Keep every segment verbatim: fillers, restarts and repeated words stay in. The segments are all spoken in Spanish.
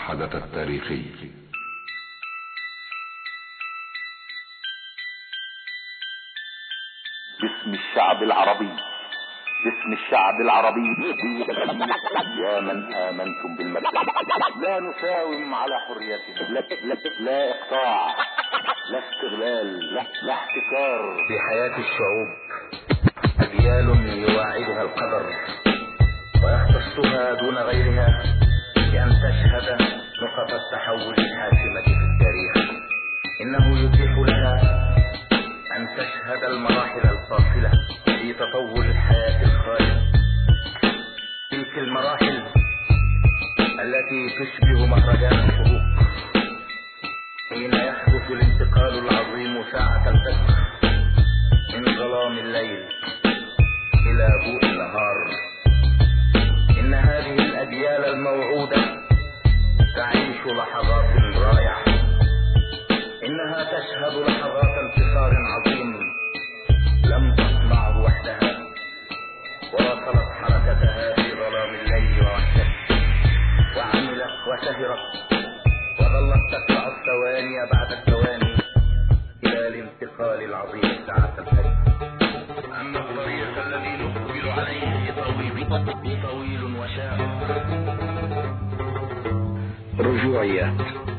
الحدث التاريخي. باسم الشعب العربي، باسم الشعب العربي، يا من آمنتم بالمبدأ، لا نساوم على حريتنا، لا, لا, لا إقطاع، لا استغلال، لا, لا احتكار. في حياة الشعوب أجيال يواعدها القدر ويختصها دون غيرها بأن تشهد نقط التحول الحاسمة في التاريخ. إنه يتيح لها أن تشهد المراحل الفاصلة في تطور الحياة الخالد، تلك المراحل التي تشبه مهرجان الشروق حين يحدث الانتقال العظيم ساعة الفجر من ظلام الليل إلى ضوء النهار. إن هذه الأجيال الموعودة تعيش لحظات رائعة، إنها تشهد لحظات انتصار عظيم لم تصنعه وحدها، واصلت حركتها في ظلام الليل وحدها، وعملت وسهرت وظلت تتبع الثواني بعد الثواني إلى الانتقال العظيم ساعة الفجر. أما الطريق الذي نقبل عليه طويل طويل وشاق. رجوعيات.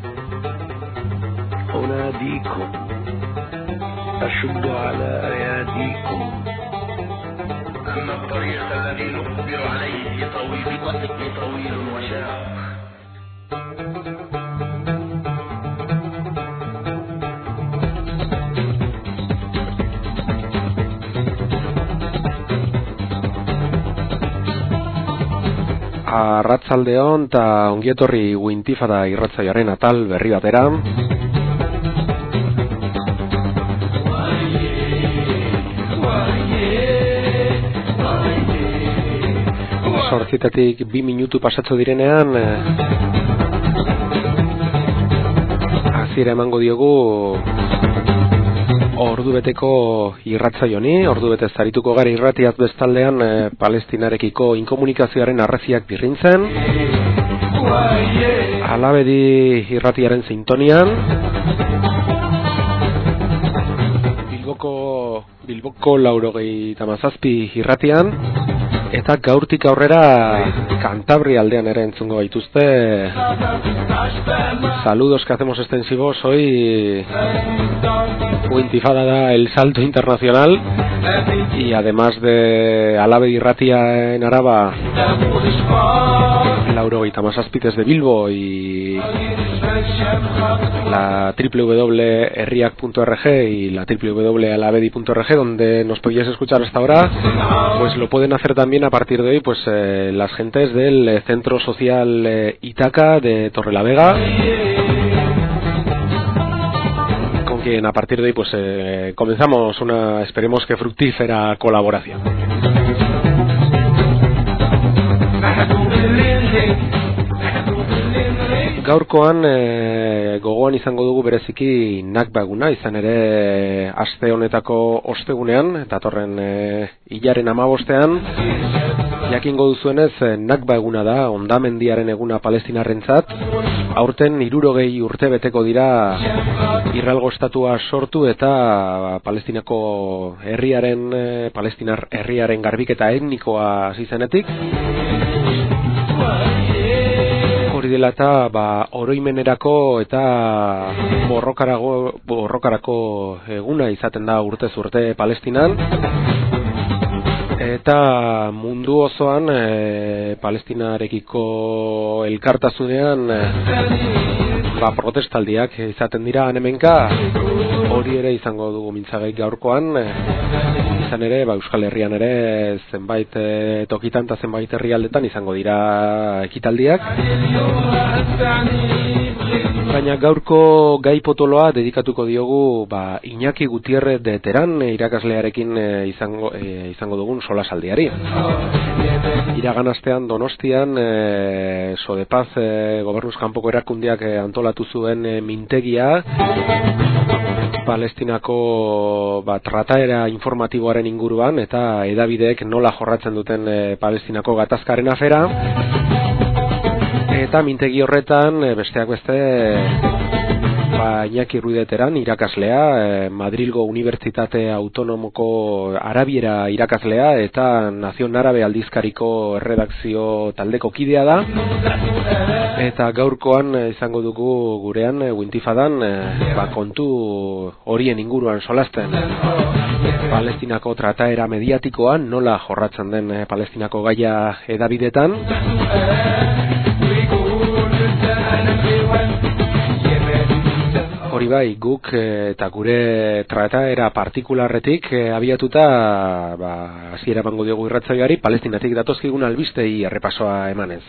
أناديكم، أشد على أياديكم. أما الطريق الذي نقبل عليه طويل طويل وشاق. Arratsaldeon eta ongietorri Wintifada irratsaioaren atal berri batera. Zortzitatik bi minutu pasatzo direnean hasiera emango diogu ordu beteko irratzaioni, ordu betez arituko gara irratiaz bestaldean e, Palestinarekiko inkomunikazioaren arraziak birrintzen, Alabedi irratiaren sintonian, Bilboko, Bilboko laurogei tamazazpi irratian, eta gaurtik aurrera Kantabria aldean ere entzungo gaituzte. Saludos que hacemos extensivos hoy. Wintifada da el salto internacional y además de Alabedi Irratia en Araba, Lauro Tamazazpi desde Bilbo y la doble u doble u doble punto herriak punto org y la doble u doble u doble punto alabedi punto org, donde nos podíais escuchar hasta ahora, pues lo pueden hacer también a partir de hoy pues eh, las gentes del Centro Social eh, Itaca de Torrelavega, con quien a partir de hoy pues eh, comenzamos una, esperemos que fructífera colaboración. Gaurkoan e, gogoan izango dugu bereziki Nakba eguna, izan ere aste honetako ostegunean, eta torren e, hilaren hamabostean, jakingo duzuenez Nakba eguna da, hondamendiaren eguna palestinarrentzat. Aurten hirurogei urte beteko dira Israelgo estatua sortu eta Palestinako herriaren, e, palestinar herriaren garbiketa etnikoa hasi zenetik. Hori dela eta ba, oroimenerako eta borrokarako, borrokarako eguna izaten da urtez urte Palestinan, eta mundu osoan e, Palestinarekiko elkartasunean e, ba, protestaldiak izaten dira hemenka. Hori ere izango dugu mintzagai gaurkoan, e, izan ere ba, Euskal Herrian ere zenbait e, tokitan eta zenbait herrialdetan izango dira ekitaldiak. Baina gaurko gai potoloa dedikatuko diogu ba, Iñaki Gutierrez de Teran irakaslearekin e, izango, e, izango dugun solasaldiari. Iragan astean Donostian e, Sodepaz e, gobernuz kanpoko erakundeak e, antolatu zuen e, mintegia Palestinako ba, trataera informatiboaren inguruan eta edabideek nola jorratzen duten e, Palestinako gatazkaren afera. Eta mintegi horretan, besteak beste, ba, Iñaki Ruideteran irakaslea, Madrilgo Unibertsitate Autonomoko Arabiera irakaslea eta Nazion Arabe aldizkariko erredakzio taldeko kidea da. Eta gaurkoan izango dugu gurean Wintifadan ba, kontu horien inguruan solasten. Palestinako trataera mediatikoan nola jorratzen den Palestinako gaia edabidetan. Hori bai, guk eta gure trataera partikularretik abiatuta ba, hasiera emango diogu irratsaioari Palestinatik datozkigun albistei errepasoa emanez.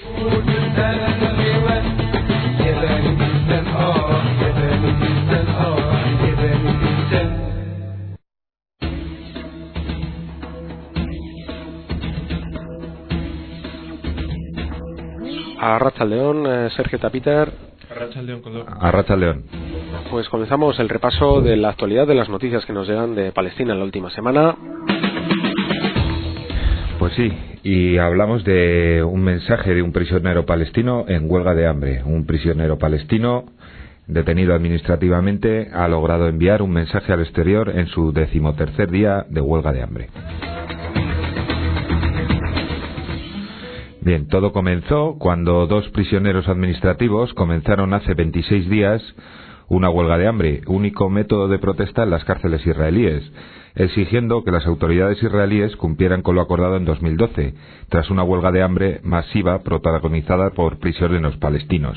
Arratsaldeon, Sergio eta Peter. Arratsaldeon, Coldo. Arratsaldeon. Pues comenzamos el repaso de la actualidad de las noticias que nos llegan de Palestina en la última semana. Pues sí, y hablamos de un mensaje de un prisionero palestino en huelga de hambre. Un prisionero palestino detenido administrativamente ha logrado enviar un mensaje al exterior en su decimotercer día de huelga de hambre. Bien, todo comenzó cuando dos prisioneros administrativos comenzaron hace veintiséis días una huelga de hambre, único método de protesta en las cárceles israelíes, exigiendo que las autoridades israelíes cumplieran con lo acordado en dos mil doce, tras una huelga de hambre masiva protagonizada por prisioneros palestinos.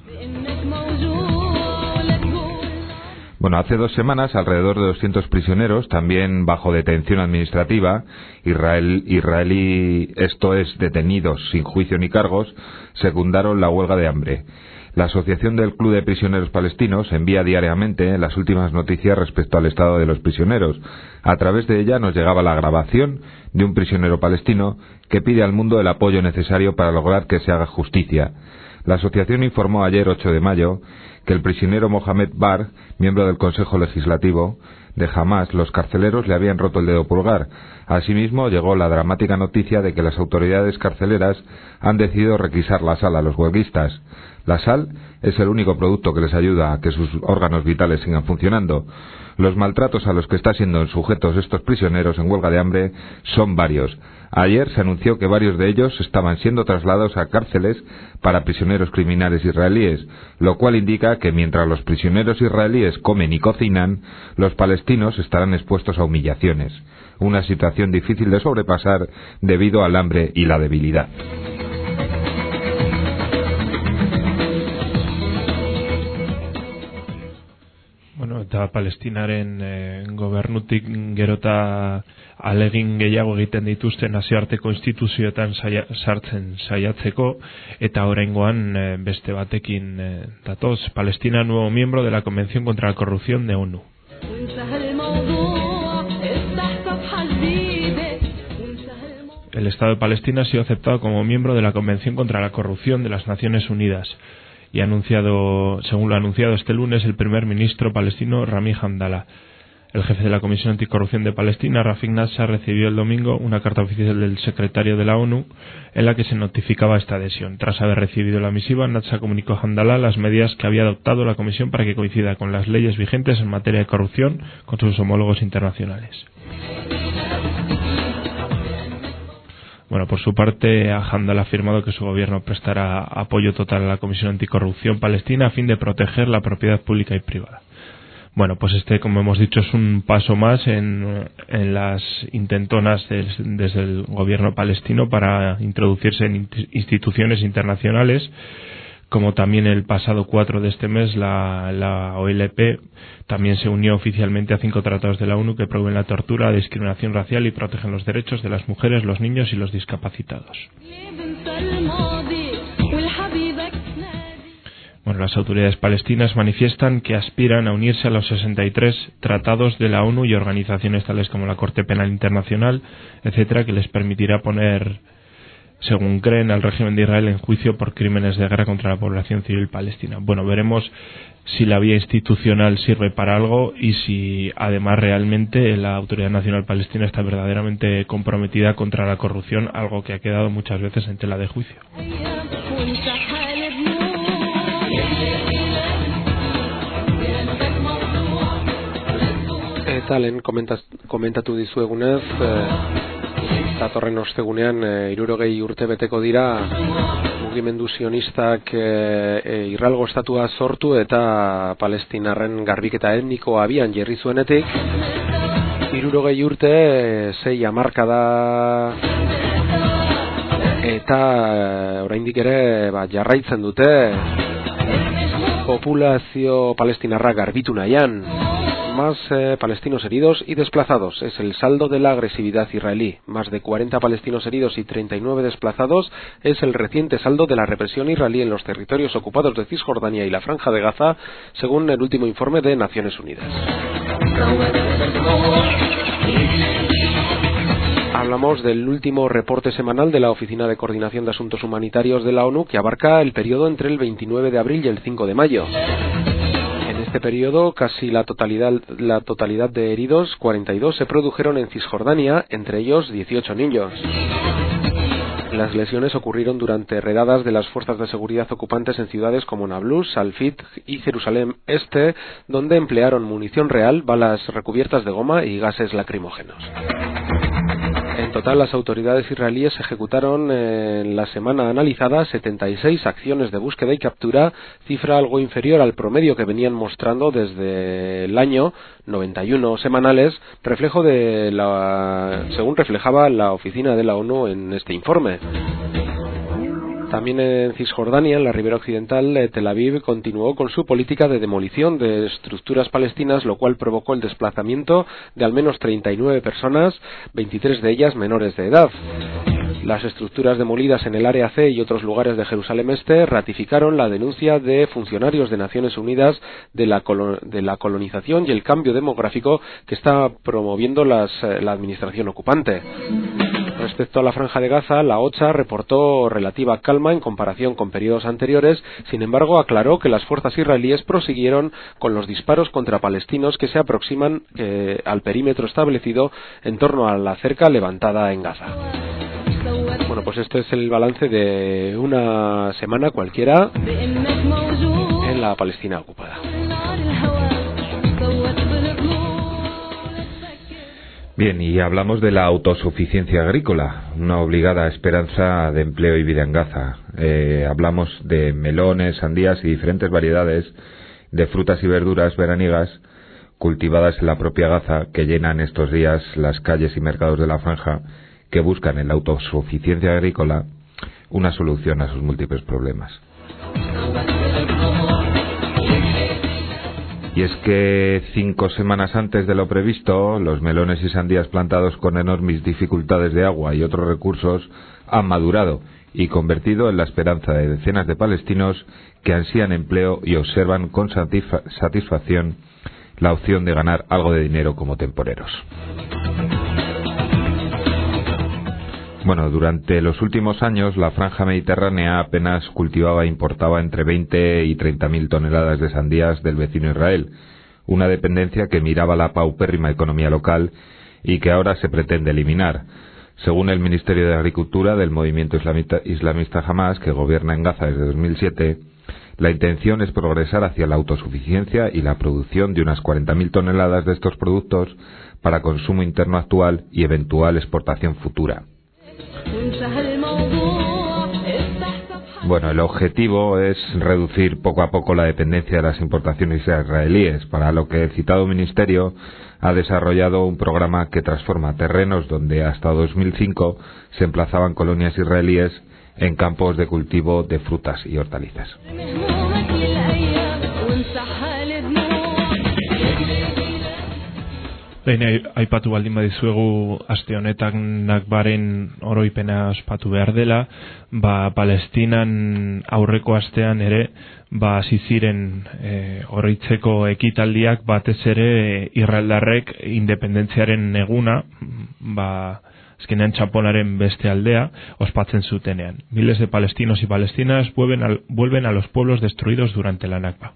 Bueno, hace dos semanas, alrededor de doscientos prisioneros, también bajo detención administrativa, Israel, israelí, esto es, detenidos sin juicio ni cargos, secundaron la huelga de hambre. La Asociación del Club de Prisioneros Palestinos envía diariamente las últimas noticias respecto al estado de los prisioneros. A través de ella nos llegaba la grabación de un prisionero palestino que pide al mundo el apoyo necesario para lograr que se haga justicia. La asociación informó ayer, ocho de mayo, que el prisionero Mohamed Bar, miembro del Consejo Legislativo de Hamás, los carceleros le habían roto el dedo pulgar. Asimismo, llegó la dramática noticia de que las autoridades carceleras han decidido requisar la sal a los huelguistas. La sal es el único producto que les ayuda a que sus órganos vitales sigan funcionando. Los maltratos a los que están siendo sujetos estos prisioneros en huelga de hambre son varios. Ayer se anunció que varios de ellos estaban siendo trasladados a cárceles para prisioneros criminales israelíes, lo cual indica que mientras los prisioneros israelíes comen y cocinan, los palestinos estarán expuestos a humillaciones. Una situación difícil de sobrepasar debido al hambre y la debilidad. Bueno, eta Palestinaren e, gobernutik gerota alegin gehiago egiten dituzten nazioarteko instituzioetan saia, sartzen saiatzeko, eta oraingoan e, beste batekin e, datoz, Palestina nuevo miembro de la Convención contra la Corrupción de ONU. El Estado de Palestina ha sido aceptado como miembro de la Convención contra la Corrupción de las Naciones Unidas y ha anunciado, según lo ha anunciado este lunes el primer ministro palestino Rami Hamdallah. El jefe de la Comisión Anticorrupción de Palestina, Rafik Nassar, recibió el domingo una carta oficial del secretario de la ONU en la que se notificaba esta adhesión. Tras haber recibido la misiva, Nassar comunicó a Hamdallah las medidas que había adoptado la Comisión para que coincida con las leyes vigentes en materia de corrupción con sus homólogos internacionales. Bueno, por su parte, Hamdallah ha afirmado que su gobierno prestará apoyo total a la Comisión Anticorrupción Palestina a fin de proteger la propiedad pública y privada. Bueno, pues este, como hemos dicho, es un paso más en, en las intentonas des, desde el gobierno palestino para introducirse en instituciones internacionales, como también el pasado cuatro de este mes la, la O L P también se unió oficialmente a cinco tratados de la ONU que prohíben la tortura, la discriminación racial y protegen los derechos de las mujeres, los niños y los discapacitados. Bueno, las autoridades palestinas manifiestan que aspiran a unirse a los sesenta y tres tratados de la ONU y organizaciones tales como la Corte Penal Internacional, etcétera, que les permitirá poner según creen, al régimen de Israel en juicio por crímenes de guerra contra la población civil palestina. Bueno, veremos si la vía institucional sirve para algo y si además realmente la Autoridad Nacional Palestina está verdaderamente comprometida contra la corrupción, algo que ha quedado muchas veces en tela de juicio. Eta lehen komentatu dizuegunez, datorren ostegunean hirurogei urte beteko dira mugimendu sionistak e, e, Israelgo estatua sortu eta palestinarren garbiketa etniko abian jarri zuenetik. Hirurogei urte, e, sei hamarkada eta e, oraindik ere ba, jarraitzen dute populazio palestinarra garbitu nahian. Más eh, palestinos heridos y desplazados. Es el saldo de la agresividad israelí. Más de cuarenta palestinos heridos y treinta y nueve desplazados es el reciente saldo de la represión israelí en los territorios ocupados de Cisjordania y la Franja de Gaza, según el último informe de Naciones Unidas. Hablamos del último reporte semanal de la Oficina de Coordinación de Asuntos Humanitarios de la ONU, que abarca el periodo entre el veintinueve de abril y el cinco de mayo. En este periodo, casi la totalidad, la totalidad de heridos, cuarenta y dos, se produjeron en Cisjordania, entre ellos dieciocho niños. Las lesiones ocurrieron durante redadas de las fuerzas de seguridad ocupantes en ciudades como Nablus, Salfit y Jerusalén Este, donde emplearon munición real, balas recubiertas de goma y gases lacrimógenos. En total, las autoridades israelíes ejecutaron en la semana analizada setenta y seis acciones de búsqueda y captura, cifra algo inferior al promedio que venían mostrando desde el año, noventa y uno semanales, reflejo de la, según reflejaba la oficina de la ONU en este informe. También en Cisjordania, en la ribera occidental, Tel Aviv continuó con su política de demolición de estructuras palestinas, lo cual provocó el desplazamiento de al menos treinta y nueve personas, veintitrés de ellas menores de edad. Las estructuras demolidas en el área C y otros lugares de Jerusalén Este ratificaron la denuncia de funcionarios de Naciones Unidas de la, colo- de la colonización y el cambio demográfico que está promoviendo las, la administración ocupante. Respecto a la Franja de Gaza, la OCHA reportó relativa calma en comparación con periodos anteriores. Sin embargo, aclaró que las fuerzas israelíes prosiguieron con los disparos contra palestinos que se aproximan eh, al perímetro establecido en torno a la cerca levantada en Gaza. Bueno, pues este es el balance de una semana cualquiera en la Palestina ocupada. Bien, y hablamos de la autosuficiencia agrícola, una obligada esperanza de empleo y vida en Gaza. Eh, hablamos de melones, sandías y diferentes variedades de frutas y verduras veraniegas cultivadas en la propia Gaza, que llenan estos días las calles y mercados de la franja, que buscan en la autosuficiencia agrícola una solución a sus múltiples problemas. Y es que cinco semanas antes de lo previsto, los melones y sandías plantados con enormes dificultades de agua y otros recursos han madurado y convertido en la esperanza de decenas de palestinos que ansían empleo y observan con satisfa- satisfacción la opción de ganar algo de dinero como temporeros. Bueno, durante los últimos años la franja mediterránea apenas cultivaba e importaba entre veinte y treinta mil toneladas de sandías del vecino Israel, una dependencia que miraba la paupérrima economía local y que ahora se pretende eliminar. Según el Ministerio de Agricultura del movimiento islamista, islamista Hamas, que gobierna en Gaza desde dos mil siete, la intención es progresar hacia la autosuficiencia y la producción de unas cuarenta mil toneladas de estos productos para consumo interno actual y eventual exportación futura. Bueno, el objetivo es reducir poco a poco la dependencia de las importaciones israelíes, para lo que el citado ministerio ha desarrollado un programa que transforma terrenos donde hasta dos mil cinco se emplazaban colonias israelíes en campos de cultivo de frutas y hortalizas. Behin aipatu baldin badizuegu aste honetan Nakbaren oroipena ospatu behar dela, ba Palestinan aurreko astean ere ba hasi ziren e, oroitzeko ekitaldiak batez ere israeldarrek independentziaren eguna ba azkenean txaponaren beste aldea ospatzen zutenean. Miles de palestinos y palestinas vuelven a, vuelven a los pueblos destruidos durante la Nakba.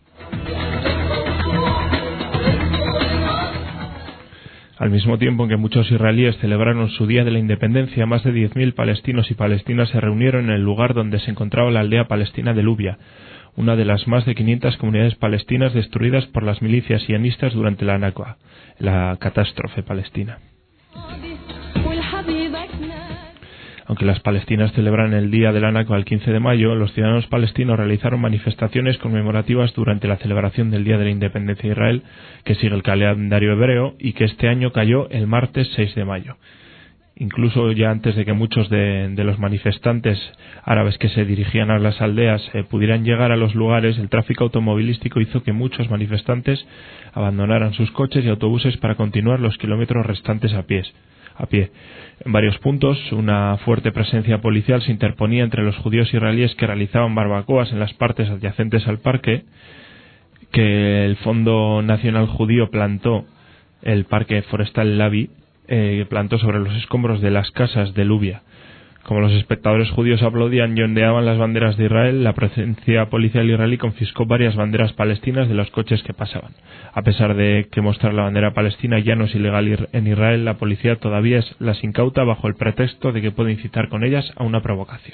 Al mismo tiempo en que muchos israelíes celebraron su día de la independencia, más de diez mil palestinos y palestinas se reunieron en el lugar donde se encontraba la aldea palestina de Lubia, una de las más de quinientas comunidades palestinas destruidas por las milicias sionistas durante la Nakba, la catástrofe palestina. Aunque las palestinas celebran el día de la Nakba el quince de mayo, los ciudadanos palestinos realizaron manifestaciones conmemorativas durante la celebración del Día de la Independencia de Israel, que sigue el calendario hebreo y que este año cayó el martes seis de mayo. Incluso ya antes de que muchos de, de los manifestantes árabes que se dirigían a las aldeas eh, pudieran llegar a los lugares, el tráfico automovilístico hizo que muchos manifestantes abandonaran sus coches y autobuses para continuar los kilómetros restantes a pies. a pie. En varios puntos, una fuerte presencia policial se interponía entre los judíos israelíes que realizaban barbacoas en las partes adyacentes al parque, que el Fondo Nacional Judío plantó, el Parque Forestal Lavi, eh, plantó sobre los escombros de las casas de Lubia. Como los espectadores judíos aplaudían y ondeaban las banderas de Israel, la presencia policial israelí confiscó varias banderas palestinas de los coches que pasaban. A pesar de que mostrar la bandera palestina ya no es ilegal en Israel, la policía todavía las incauta bajo el pretexto de que puede incitar con ellas a una provocación.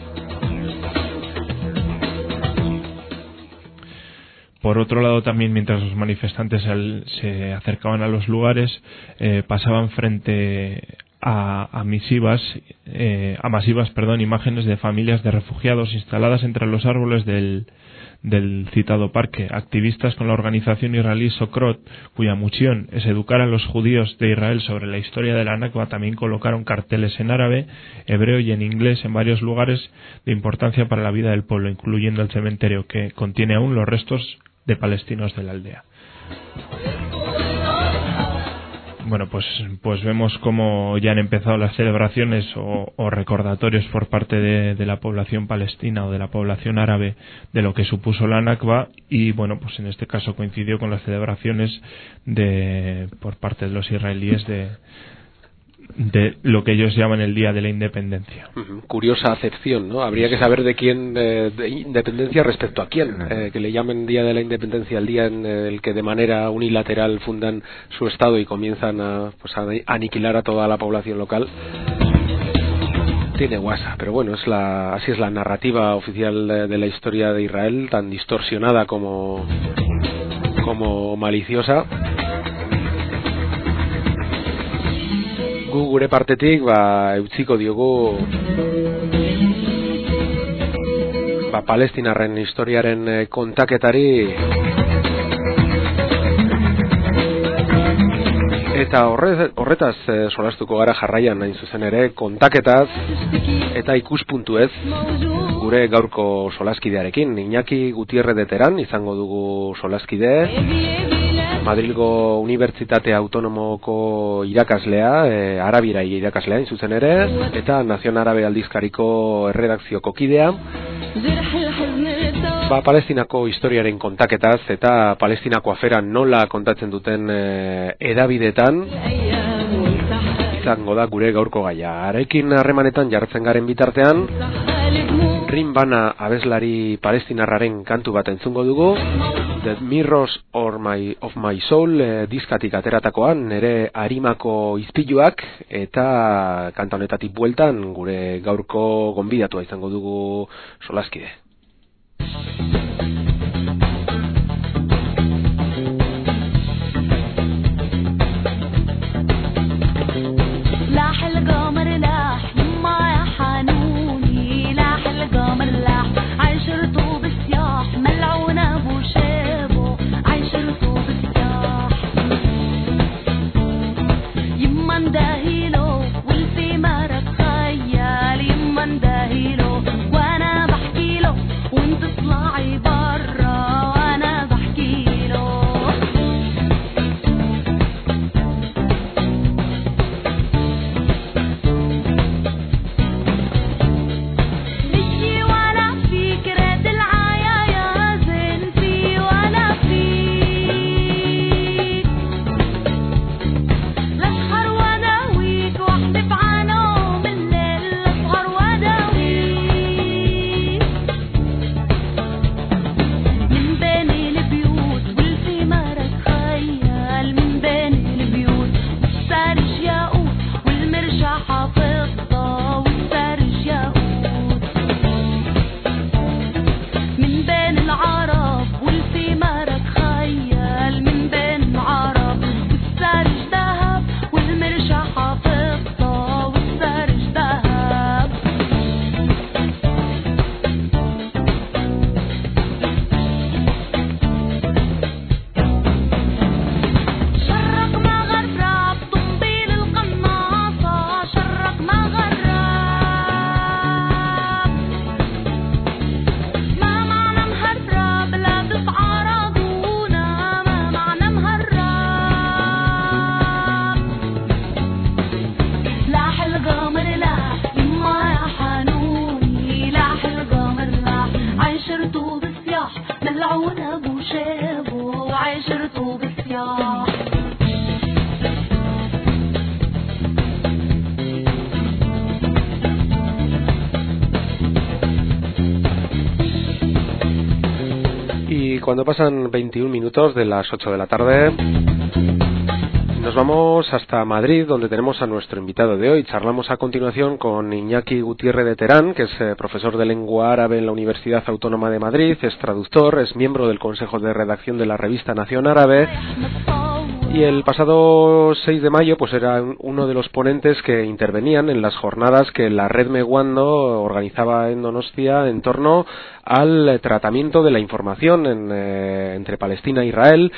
Por otro lado, también mientras los manifestantes se acercaban a los lugares, eh, pasaban frente a, a misivas, eh, a masivas, perdón, imágenes de familias de refugiados instaladas entre los árboles del, del citado parque. Activistas con la organización israelí Sokrot, cuya misión es educar a los judíos de Israel sobre la historia de la Nakba, también colocaron carteles en árabe, hebreo y en inglés en varios lugares de importancia para la vida del pueblo, incluyendo el cementerio que contiene aún los restos de palestinos de la aldea. Bueno, pues, pues vemos cómo ya han empezado las celebraciones o, o recordatorios por parte de, de la población palestina o de la población árabe de lo que supuso la Nakba, y bueno, pues en este caso coincidió con las celebraciones de por parte de los israelíes de de lo que ellos llaman el Día de la Independencia. Uh-huh. Curiosa acepción, ¿no? Habría que saber de quién, eh, de independencia respecto a quién, eh, que le llamen Día de la Independencia el día en el que de manera unilateral fundan su estado y comienzan a, pues, a aniquilar a toda la población local. Tiene guasa, pero bueno, es la, así es la narrativa oficial de, de la historia de Israel, tan distorsionada como, como maliciosa. Gu gure partetik ba eutziko diogu ba palestinarren historiaren kontaketari eta horre, horretaz eh, solastuko gara jarraian, hain zuzen ere kontaketaz eta ikuspuntuez gure gaurko solaskidearekin. Iñaki Gutierrez de Terán izango dugu solaskide, Madrilgo Unibertsitate Autonomoko irakaslea, e, arabiera irakaslea hain zuzen ere, eta Nazion Arabe aldizkariko erredakzioko kidea. Ba, Palestinako historiaren kontaketaz eta Palestinako afera nola kontatzen duten e, edabidetan izango da gure gaurko gaia. Harekin harremanetan jartzen garen bitartean, Rin Bana abeslari palestinarraren kantu bat entzungo dugu, The Mirrors or my, of My Soul eh, diskatik ateratakoan, nere arimako izpiluak, eta kanta honetatik bueltan gure gaurko gonbidatua izango dugu solaskide. وانا بحكي له وانت طلعي بره العون ابو شاب وعشرته بالصياح. Y cuando pasan veintiún minutos de las ocho de la tarde, nos vamos hasta Madrid, donde tenemos a nuestro invitado de hoy. Charlamos a continuación con Iñaki Gutiérrez de Terán, que es eh, profesor de lengua árabe en la Universidad Autónoma de Madrid, es traductor, es miembro del Consejo de Redacción de la revista Nación Árabe. Y el pasado seis de mayo pues era uno de los ponentes que intervenían en las jornadas que la Red Meguando organizaba en Donostia en torno al tratamiento de la información en, eh, entre Palestina e Israel,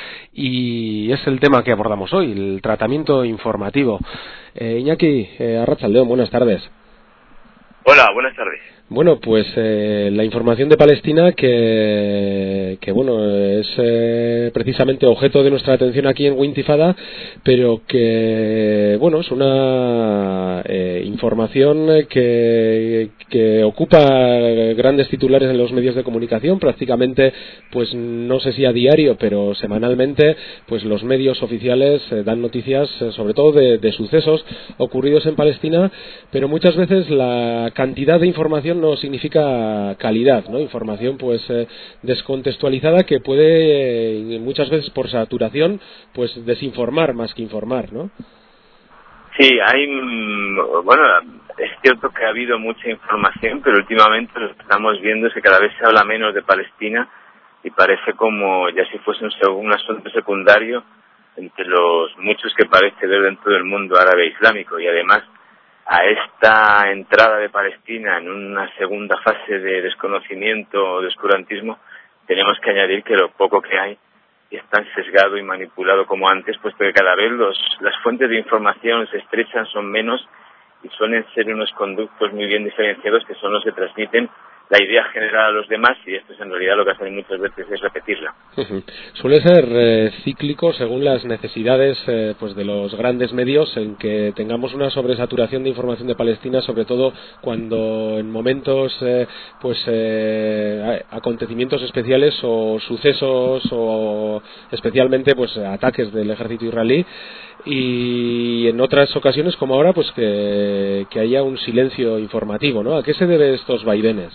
y es el tema que abordamos hoy, el tratamiento informativo. Eh, Iñaki, eh, Arratsaldeon, buenas tardes. Hola, buenas tardes. Bueno, pues eh, la información de Palestina que, que bueno, es eh, precisamente objeto de nuestra atención aquí en Wintifada, pero que, bueno, es una eh, información que, que ocupa grandes titulares en los medios de comunicación, prácticamente, pues no sé si a diario, pero semanalmente, pues los medios oficiales eh, dan noticias eh, sobre todo de, de sucesos ocurridos en Palestina, pero muchas veces la cantidad de información no significa calidad, ¿no? Información pues eh, descontextualizada que puede eh, muchas veces por saturación pues desinformar más que informar, ¿no? Sí, hay, bueno, es cierto que ha habido mucha información, pero últimamente lo que estamos viendo es que cada vez se habla menos de Palestina y parece como ya si fuese un, un asunto secundario entre los muchos que parece ver dentro del mundo árabe islámico, y además a esta entrada de Palestina en una segunda fase de desconocimiento o de oscurantismo tenemos que añadir que lo poco que hay es tan sesgado y manipulado como antes, puesto que cada vez los, las fuentes de información se estrechan, son menos y suelen ser unos conductos muy bien diferenciados que son los que transmiten la idea general a los demás, y esto es en realidad lo que hacen muchas veces es repetirla. Uh-huh. Suele ser eh, cíclico según las necesidades eh, pues de los grandes medios, en que tengamos una sobresaturación de información de Palestina, sobre todo cuando en momentos eh, pues eh, acontecimientos especiales o sucesos o especialmente pues ataques del ejército israelí, y en otras ocasiones como ahora pues que, que haya un silencio informativo, ¿no? ¿A qué se debe estos vaivenes?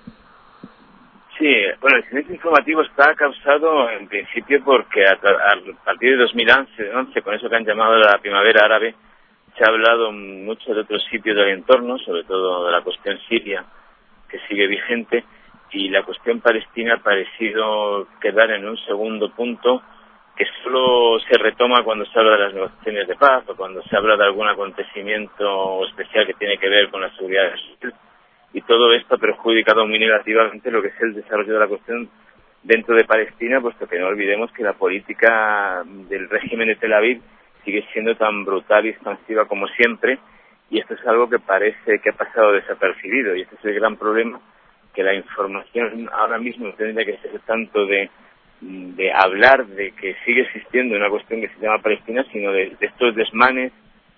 Sí, bueno, el silencio informativo está causado en principio porque a, a, a partir de dos mil once, con eso que han llamado la primavera árabe, se ha hablado mucho de otros sitios del entorno, sobre todo de la cuestión siria, que sigue vigente, y la cuestión palestina ha parecido quedar en un segundo punto, que solo se retoma cuando se habla de las negociaciones de paz o cuando se habla de algún acontecimiento especial que tiene que ver con la seguridad social. Y todo esto ha perjudicado muy negativamente lo que es el desarrollo de la cuestión dentro de Palestina, puesto que no olvidemos que la política del régimen de Tel Aviv sigue siendo tan brutal y expansiva como siempre, y esto es algo que parece que ha pasado desapercibido, y este es el gran problema, que la información ahora mismo no tendría que ser tanto de, de hablar de que sigue existiendo una cuestión que se llama Palestina, sino de, de estos desmanes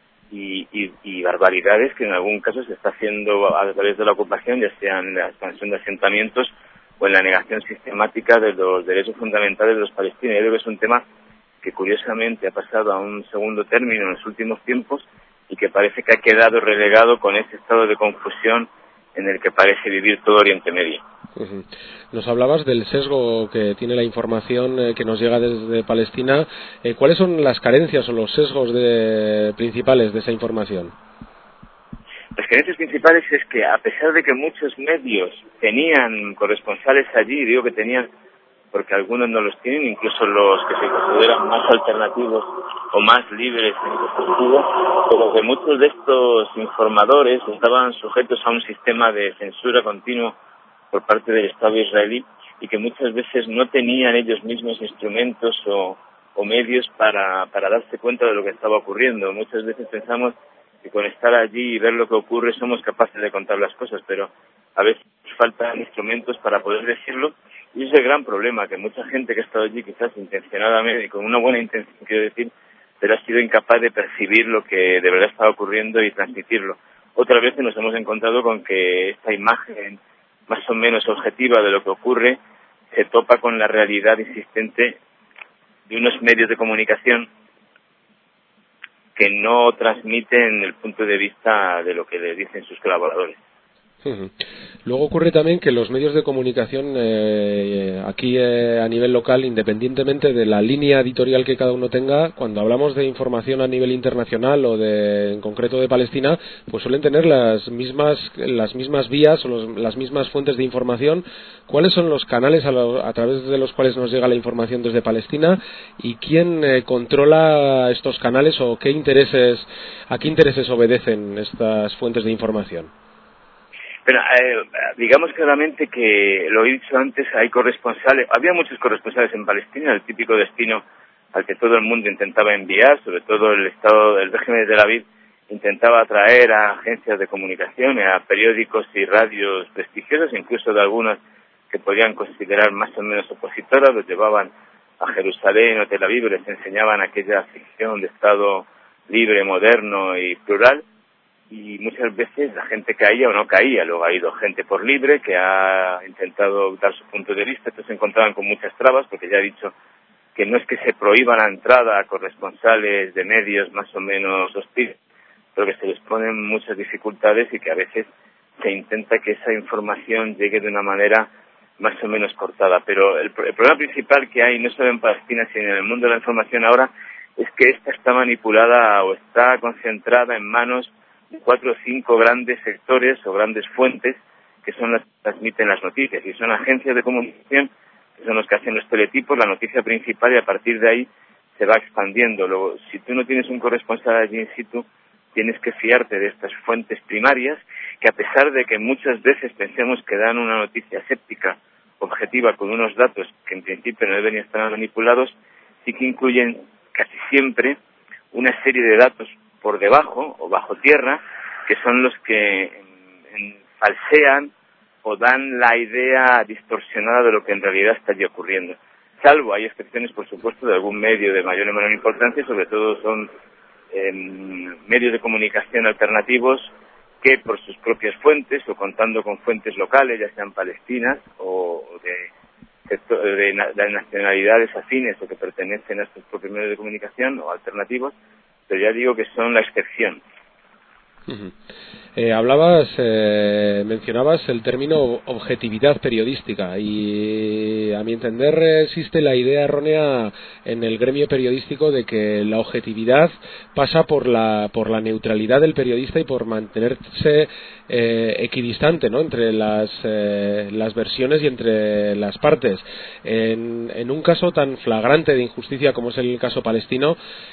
Y, y, y barbaridades que en algún caso se está haciendo a través de la ocupación, ya sea en la expansión de asentamientos o en la negación sistemática de los derechos fundamentales de los palestinos. Yo creo que es un tema que curiosamente ha pasado a un segundo término en los últimos tiempos y que parece que ha quedado relegado con ese estado de confusión en el que parece vivir todo Oriente Medio. Uh-huh. Nos hablabas del sesgo que tiene la información eh, que nos llega desde Palestina. Eh, ¿Cuáles son las carencias o los sesgos de, principales de esa información? Las carencias principales es que, a pesar de que muchos medios tenían corresponsales allí, digo que tenían porque algunos no los tienen, incluso los que se consideran más alternativos o más libres en ese sentido, pero que muchos de estos informadores estaban sujetos a un sistema de censura continuo por parte del Estado israelí, y que muchas veces no tenían ellos mismos instrumentos o, o medios para, para darse cuenta de lo que estaba ocurriendo. Muchas veces pensamos que con estar allí y ver lo que ocurre somos capaces de contar las cosas, pero a veces faltan instrumentos para poder decirlo, y ese es el gran problema, que mucha gente que ha estado allí quizás intencionadamente y con una buena intención, quiero decir, pero ha sido incapaz de percibir lo que de verdad estaba ocurriendo y transmitirlo. Otras veces nos hemos encontrado con que esta imagen más o menos objetiva de lo que ocurre se topa con la realidad insistente de unos medios de comunicación que no transmiten el punto de vista de lo que le dicen sus colaboradores. Uh-huh. Luego ocurre también que los medios de comunicación eh, aquí eh, a nivel local, independientemente de la línea editorial que cada uno tenga, cuando hablamos de información a nivel internacional o de, en concreto de Palestina, pues suelen tener las mismas las mismas vías o los, las mismas fuentes de información. ¿Cuáles son los canales a, lo, a través de los cuales nos llega la información desde Palestina y quién eh, controla estos canales o qué intereses a qué intereses obedecen estas fuentes de información? Pero eh, digamos claramente que, lo he dicho antes, hay corresponsales, había muchos corresponsales en Palestina, el típico destino al que todo el mundo intentaba enviar, sobre todo el Estado, el régimen de Tel Aviv intentaba atraer a agencias de comunicación, a periódicos y radios prestigiosos, incluso de algunas que podían considerar más o menos opositoras, los llevaban a Jerusalén o Tel Aviv y les enseñaban aquella ficción de Estado libre, moderno y plural. Y muchas veces la gente caía o no caía. Luego ha ido gente por libre que ha intentado dar su punto de vista. Entonces se encontraban con muchas trabas, porque ya he dicho que no es que se prohíba la entrada a corresponsales de medios más o menos hostiles, pero que se les ponen muchas dificultades y que a veces se intenta que esa información llegue de una manera más o menos cortada. Pero el, el problema principal que hay, no solo en Palestina, sino en el mundo de la información ahora, es que esta está manipulada o está concentrada en manos de cuatro o cinco grandes sectores o grandes fuentes que son las que transmiten las noticias, y son agencias de comunicación que son los que hacen los teletipos, la noticia principal, y a partir de ahí se va expandiendo. Luego, si tú no tienes un corresponsal allí in situ, tienes que fiarte de estas fuentes primarias, que a pesar de que muchas veces pensemos que dan una noticia séptica, objetiva, con unos datos que en principio no deben estar manipulados, sí que incluyen casi siempre una serie de datos por debajo o bajo tierra, que son los que en, en, falsean o dan la idea distorsionada de lo que en realidad está allí ocurriendo. Salvo, hay excepciones, por supuesto, de algún medio de mayor o menor importancia, sobre todo son eh, medios de comunicación alternativos que por sus propias fuentes o contando con fuentes locales, ya sean palestinas o de, de, de, de nacionalidades afines o que pertenecen a estos propios medios de comunicación o alternativos, pero ya digo que son la excepción. Uh-huh. Eh, hablabas, eh, mencionabas el término objetividad periodística y a mi entender existe la idea errónea en el gremio periodístico de que la objetividad pasa por la por la neutralidad del periodista y por mantenerse eh, equidistante, ¿no?, entre las eh, las versiones y entre las partes. En, en un caso tan flagrante de injusticia como es el caso palestino,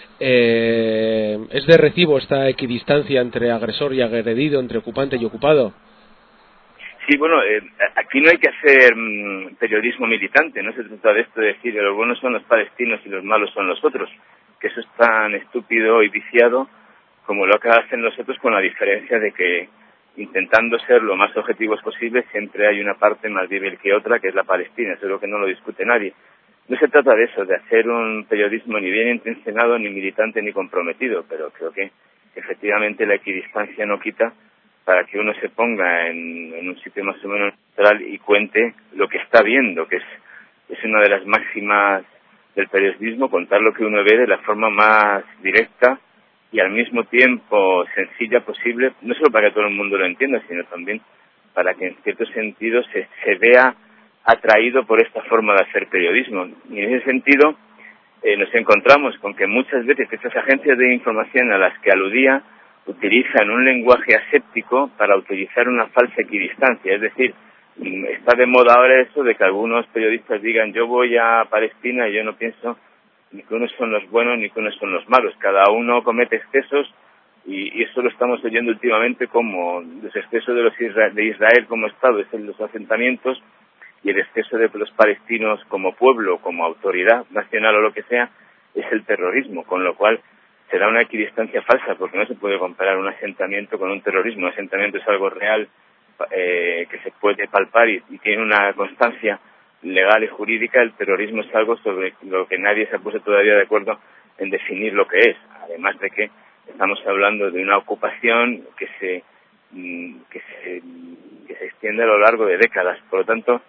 Eh, ¿es de recibo esta equidistancia entre agresor y agredido, entre ocupante y ocupado? Sí, bueno, eh, aquí no hay que hacer mmm, periodismo militante, no se trata de esto de decir que los buenos son los palestinos y los malos son los otros, que eso es tan estúpido y viciado como lo que hacen los otros, con la diferencia de que, intentando ser lo más objetivos posible, siempre hay una parte más débil que otra, que es la palestina. Eso es lo que no lo discute nadie. No se trata de eso, de hacer un periodismo ni bien intencionado, ni militante, ni comprometido, pero creo que efectivamente la equidistancia no quita para que uno se ponga en, en un sitio más o menos neutral y cuente lo que está viendo, que es, es una de las máximas del periodismo, contar lo que uno ve de la forma más directa y al mismo tiempo sencilla posible, no solo para que todo el mundo lo entienda, sino también para que en cierto sentido se, se vea atraído por esta forma de hacer periodismo. Y en ese sentido eh, nos encontramos con que muchas veces estas agencias de información a las que aludía utilizan un lenguaje aséptico para utilizar una falsa equidistancia. Es decir, está de moda ahora eso de que algunos periodistas digan yo voy a Palestina y yo no pienso ni que unos son los buenos ni que unos son los malos. Cada uno comete excesos y, y eso lo estamos oyendo últimamente, como los excesos de, los Isra- de Israel como Estado es en los asentamientos, y el exceso de los palestinos como pueblo, como autoridad nacional o lo que sea, es el terrorismo, con lo cual será una equidistancia falsa, porque no se puede comparar un asentamiento con un terrorismo. Un asentamiento es algo real, eh, que se puede palpar y, y tiene una constancia legal y jurídica. El terrorismo es algo sobre lo que nadie se ha puesto todavía de acuerdo en definir lo que es, además de que estamos hablando de una ocupación que se, que se, que se extiende a lo largo de décadas. Por lo tanto,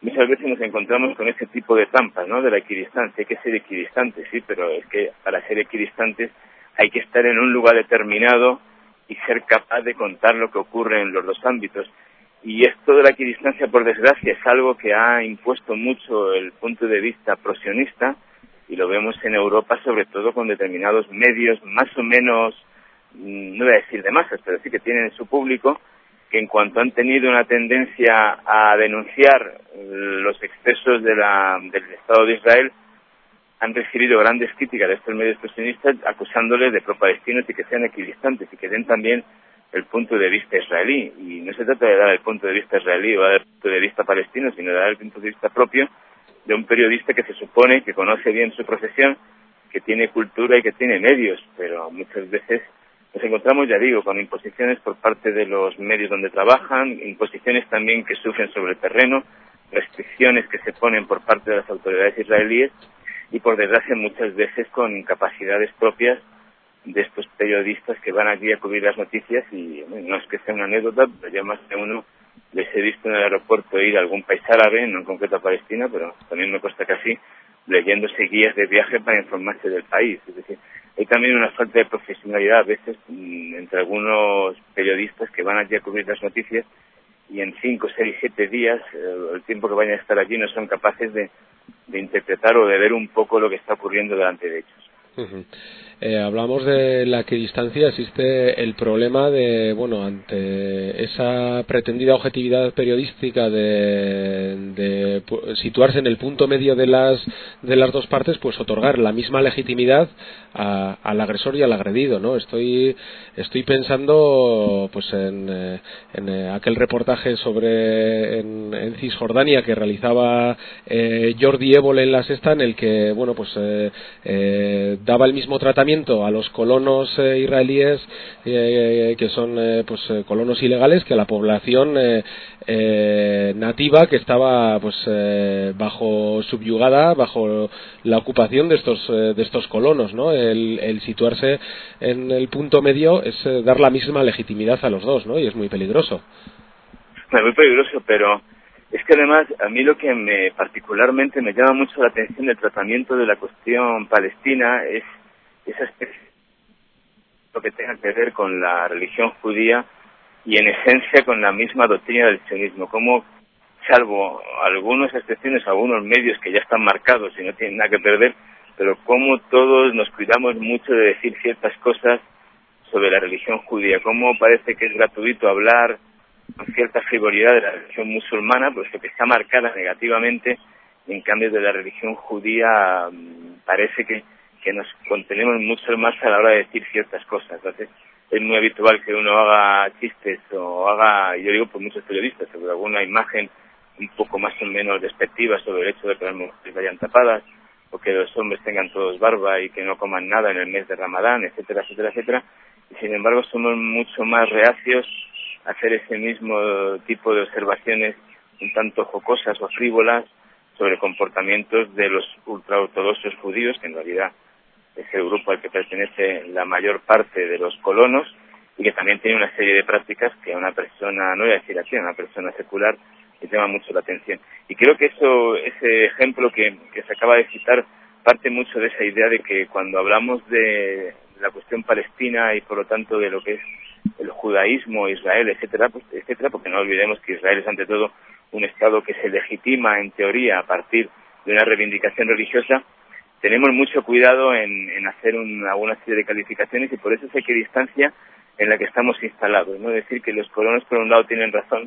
muchas veces nos encontramos con ese tipo de trampas, ¿no? De la equidistancia. Hay que ser equidistantes, sí, pero es que para ser equidistantes hay que estar en un lugar determinado y ser capaz de contar lo que ocurre en los dos ámbitos. Y esto de la equidistancia, por desgracia, es algo que ha impuesto mucho el punto de vista prosionista, y lo vemos en Europa, sobre todo con determinados medios más o menos, no voy a decir de masas, pero sí que tienen su público, que en cuanto han tenido una tendencia a denunciar los excesos de la, del Estado de Israel, han recibido grandes críticas de estos medios prosionistas acusándoles de pro-palestinos y que sean equidistantes y que den también el punto de vista israelí. Y no se trata de dar el punto de vista israelí o dar el punto de vista palestino, sino de dar el punto de vista propio de un periodista que se supone que conoce bien su profesión, que tiene cultura y que tiene medios, pero muchas veces nos encontramos, ya digo, con imposiciones por parte de los medios donde trabajan, imposiciones también que sufren sobre el terreno, restricciones que se ponen por parte de las autoridades israelíes y, por desgracia, muchas veces con incapacidades propias de estos periodistas que van allí a cubrir las noticias. Y no es que sea una anécdota, pero ya más de uno les he visto en el aeropuerto ir a algún país árabe, no en concreto a Palestina, pero también me cuesta casi, leyéndose guías de viaje para informarse del país. Es decir, hay también una falta de profesionalidad a veces entre algunos periodistas que van allí a cubrir las noticias y en cinco, seis, siete días, el tiempo que vayan a estar allí, no son capaces de, de interpretar o de ver un poco lo que está ocurriendo delante de ellos. Uh-huh. Eh, hablamos de la equidistancia. Existe el problema de, bueno, ante esa pretendida objetividad periodística de, de situarse en el punto medio de las de las dos partes, pues otorgar la misma legitimidad a, al agresor y al agredido, ¿no? Estoy estoy pensando, pues, en, en aquel reportaje sobre en, en Cisjordania que realizaba eh, Jordi Évole en La Sexta, en el que, bueno, pues eh, eh, daba el mismo tratamiento a los colonos eh, israelíes eh, que son eh, pues eh, colonos ilegales que a la población eh, eh, nativa que estaba pues eh, bajo subyugada, bajo la ocupación de estos eh, de estos colonos, ¿no? El, el situarse en el punto medio es eh, dar la misma legitimidad a los dos, ¿no? Y es muy peligroso. Es muy peligroso, pero es que además a mí lo que me particularmente me llama mucho la atención del tratamiento de la cuestión palestina es esa especie lo que tenga que ver con la religión judía y en esencia con la misma doctrina del sionismo, como salvo algunas excepciones, algunos medios que ya están marcados y no tienen nada que perder, pero como todos nos cuidamos mucho de decir ciertas cosas sobre la religión judía, como parece que es gratuito hablar con cierta frivolidad de la religión musulmana, puesto que está marcada negativamente, y en cambio de la religión judía parece que que nos contenemos mucho más a la hora de decir ciertas cosas. Entonces, es muy habitual que uno haga chistes o haga, yo digo por muchos periodistas, sobre alguna imagen un poco más o menos despectiva sobre el hecho de que las mujeres vayan tapadas o que los hombres tengan todos barba y que no coman nada en el mes de Ramadán, etcétera, etcétera, etcétera. Y sin embargo, somos mucho más reacios a hacer ese mismo tipo de observaciones un tanto jocosas o frívolas sobre comportamientos de los ultraortodoxos judíos, que en realidad es el grupo al que pertenece la mayor parte de los colonos y que también tiene una serie de prácticas que a una persona, no voy a decir aquí, a una persona secular le llama mucho la atención. Y creo que eso, ese ejemplo que, que se acaba de citar parte mucho de esa idea de que cuando hablamos de la cuestión palestina y por lo tanto de lo que es el judaísmo, Israel, etcétera, pues, etcétera, porque no olvidemos que Israel es ante todo un Estado que se legitima en teoría a partir de una reivindicación religiosa, tenemos mucho cuidado en, en hacer una, una serie de calificaciones y por eso esa equidistancia en la que estamos instalados, no decir que los colonos por un lado tienen razón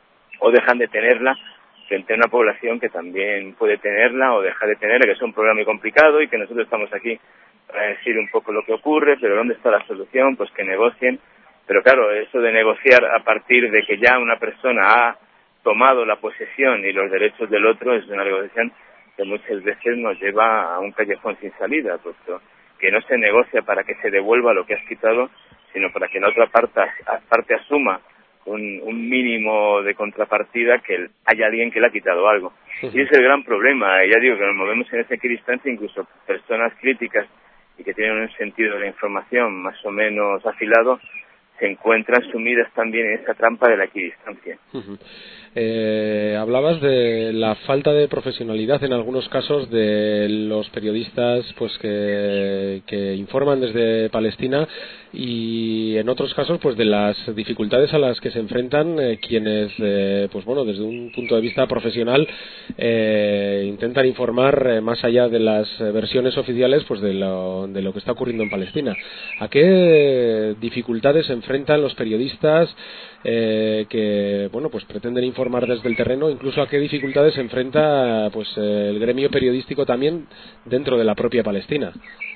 o dejan de tenerla frente a una población que también puede tenerla o dejar de tenerla, que es un problema muy complicado y que nosotros estamos aquí para decir un poco lo que ocurre, pero ¿dónde está la solución? Pues que negocien. Pero claro, eso de negociar a partir de que ya una persona ha tomado la posesión y los derechos del otro es una negociación que muchas veces nos lleva a un callejón sin salida, puesto que no se negocia para que se devuelva lo que has quitado, sino para que la otra parte, parte asuma un, un mínimo de contrapartida, que haya alguien que le ha quitado algo. Y ese es el gran problema. Ya digo que nos movemos en esa equidistancia, incluso personas críticas y que tienen un sentido de la información más o menos afilado, se encuentran sumidas también en esa trampa de la equidistancia. Uh-huh. Eh, hablabas de la falta de profesionalidad en algunos casos de los periodistas pues que, que informan desde Palestina, y en otros casos pues de las dificultades a las que se enfrentan eh, quienes eh, pues bueno desde un punto de vista profesional eh, intentan informar eh, más allá de las versiones oficiales pues de lo, de lo que está ocurriendo en Palestina. ¿A qué dificultades se enfrentan los periodistas eh, que bueno pues pretenden informar desde el terreno? Incluso a qué dificultades se enfrenta pues el gremio periodístico también dentro de la propia Palestina.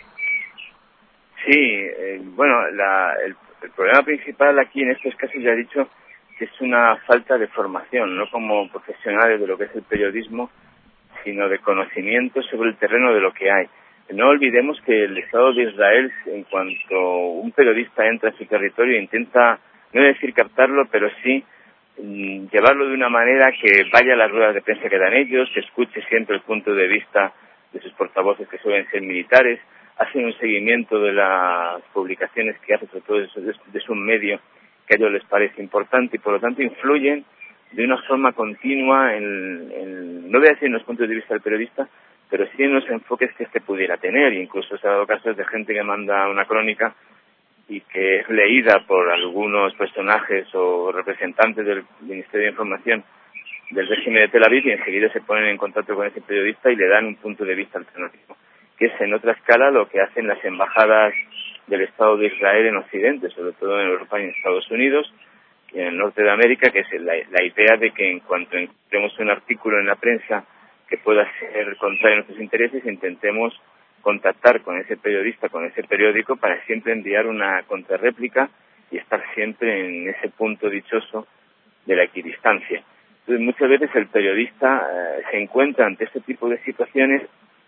Sí, eh, bueno, la, el, el problema principal aquí en estos casos ya he dicho que es una falta de formación, no como profesionales de lo que es el periodismo, sino de conocimiento sobre el terreno de lo que hay. No olvidemos que el Estado de Israel, en cuanto un periodista entra en su territorio e intenta, no decir captarlo, pero sí mm, llevarlo de una manera que vaya a las ruedas de prensa que dan ellos, que escuche siempre el punto de vista de sus portavoces, que suelen ser militares, hacen un seguimiento de las publicaciones que hace, sobre todo de, de su medio, que a ellos les parece importante, y por lo tanto influyen de una forma continua en, en no voy a decir en los puntos de vista del periodista, pero sí en los enfoques que éste pudiera tener. Incluso se ha dado casos de gente que manda una crónica y que es leída por algunos personajes o representantes del Ministerio de Información del régimen de Tel Aviv, y enseguida se ponen en contacto con ese periodista y le dan un punto de vista alternativo, que es en otra escala lo que hacen las embajadas del Estado de Israel en Occidente, sobre todo en Europa y en Estados Unidos y en el norte de América, que es la, la idea de que en cuanto encontremos un artículo en la prensa que pueda ser contrario a nuestros intereses, intentemos contactar con ese periodista, con ese periódico, para siempre enviar una contrarréplica y estar siempre en ese punto dichoso de la equidistancia. Entonces, muchas veces el periodista eh, se encuentra ante este tipo de situaciones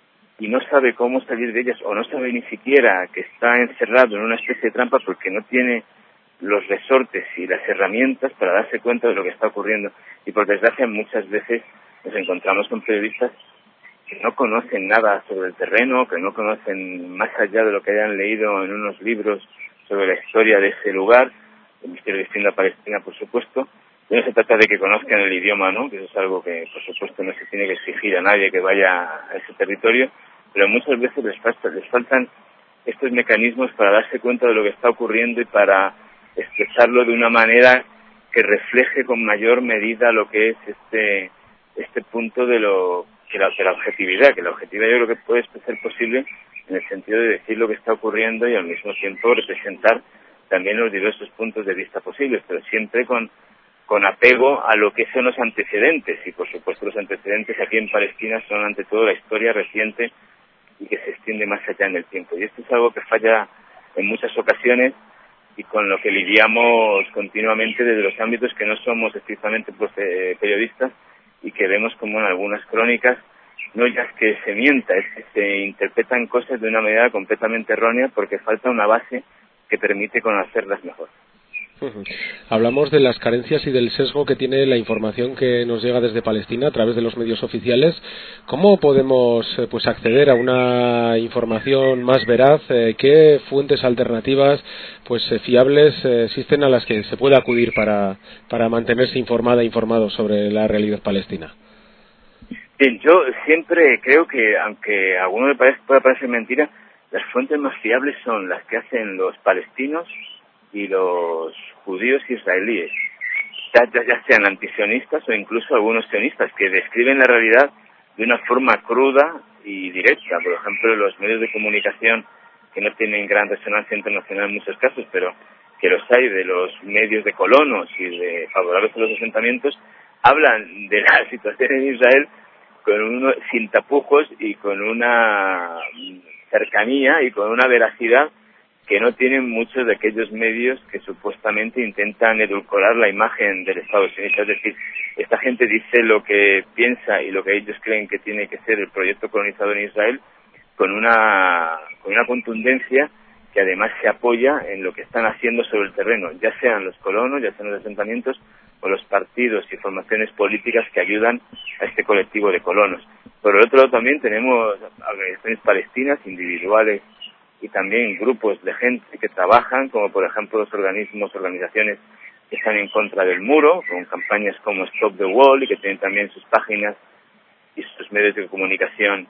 y no sabe cómo salir de ellas, o no sabe ni siquiera que está encerrado en una especie de trampa porque no tiene los resortes y las herramientas para darse cuenta de lo que está ocurriendo. Y por desgracia muchas veces nos encontramos con periodistas que no conocen nada sobre el terreno, que no conocen más allá de lo que hayan leído en unos libros sobre la historia de ese lugar, el Ministerio de Hacienda Palestina, por supuesto. Y no se trata de que conozcan el idioma, ¿no?, que eso es algo que, por supuesto, no se tiene que exigir a nadie que vaya a ese territorio, pero muchas veces les, falta, les faltan estos mecanismos para darse cuenta de lo que está ocurriendo y para expresarlo de una manera que refleje con mayor medida lo que es este este punto de lo que la, de la objetividad, que la objetividad yo creo que puede ser posible en el sentido de decir lo que está ocurriendo y al mismo tiempo representar también los diversos puntos de vista posibles, pero siempre con con apego a lo que son los antecedentes, y por supuesto los antecedentes aquí en Palestina son ante todo la historia reciente y que se extiende más allá en el tiempo. Y esto es algo que falla en muchas ocasiones y con lo que lidiamos continuamente desde los ámbitos que no somos estrictamente pues, eh, periodistas, y que vemos como en algunas crónicas no ya es que se mienta, es que se interpretan cosas de una manera completamente errónea porque falta una base que permite conocerlas mejor. Uh-huh. Hablamos de las carencias y del sesgo que tiene la información que nos llega desde Palestina a través de los medios oficiales. ¿Cómo podemos eh, pues acceder a una información más veraz? Eh, ¿Qué fuentes alternativas pues eh, fiables eh, existen a las que se puede acudir para, para mantenerse informada e informado sobre la realidad palestina? Bien, yo siempre creo que, aunque a alguno le parezca, pueda parecer mentira, las fuentes más fiables son las que hacen los palestinos y los judíos israelíes, ya, ya, ya sean antisionistas o incluso algunos sionistas, que describen la realidad de una forma cruda y directa. Por ejemplo, los medios de comunicación, que no tienen gran resonancia internacional en muchos casos, pero que los hay, de los medios de colonos y de favorables a los asentamientos, hablan de la situación en Israel con uno, sin tapujos y con una cercanía y con una veracidad que no tienen muchos de aquellos medios que supuestamente intentan edulcorar la imagen del Estado sionista. Es decir, esta gente dice lo que piensa y lo que ellos creen que tiene que ser el proyecto colonizador en Israel con una, con una contundencia que además se apoya en lo que están haciendo sobre el terreno, ya sean los colonos, ya sean los asentamientos o los partidos y formaciones políticas que ayudan a este colectivo de colonos. Por el otro lado también tenemos organizaciones palestinas individuales y también grupos de gente que trabajan, como por ejemplo los organismos, organizaciones que están en contra del muro, con campañas como Stop the Wall y que tienen también sus páginas y sus medios de comunicación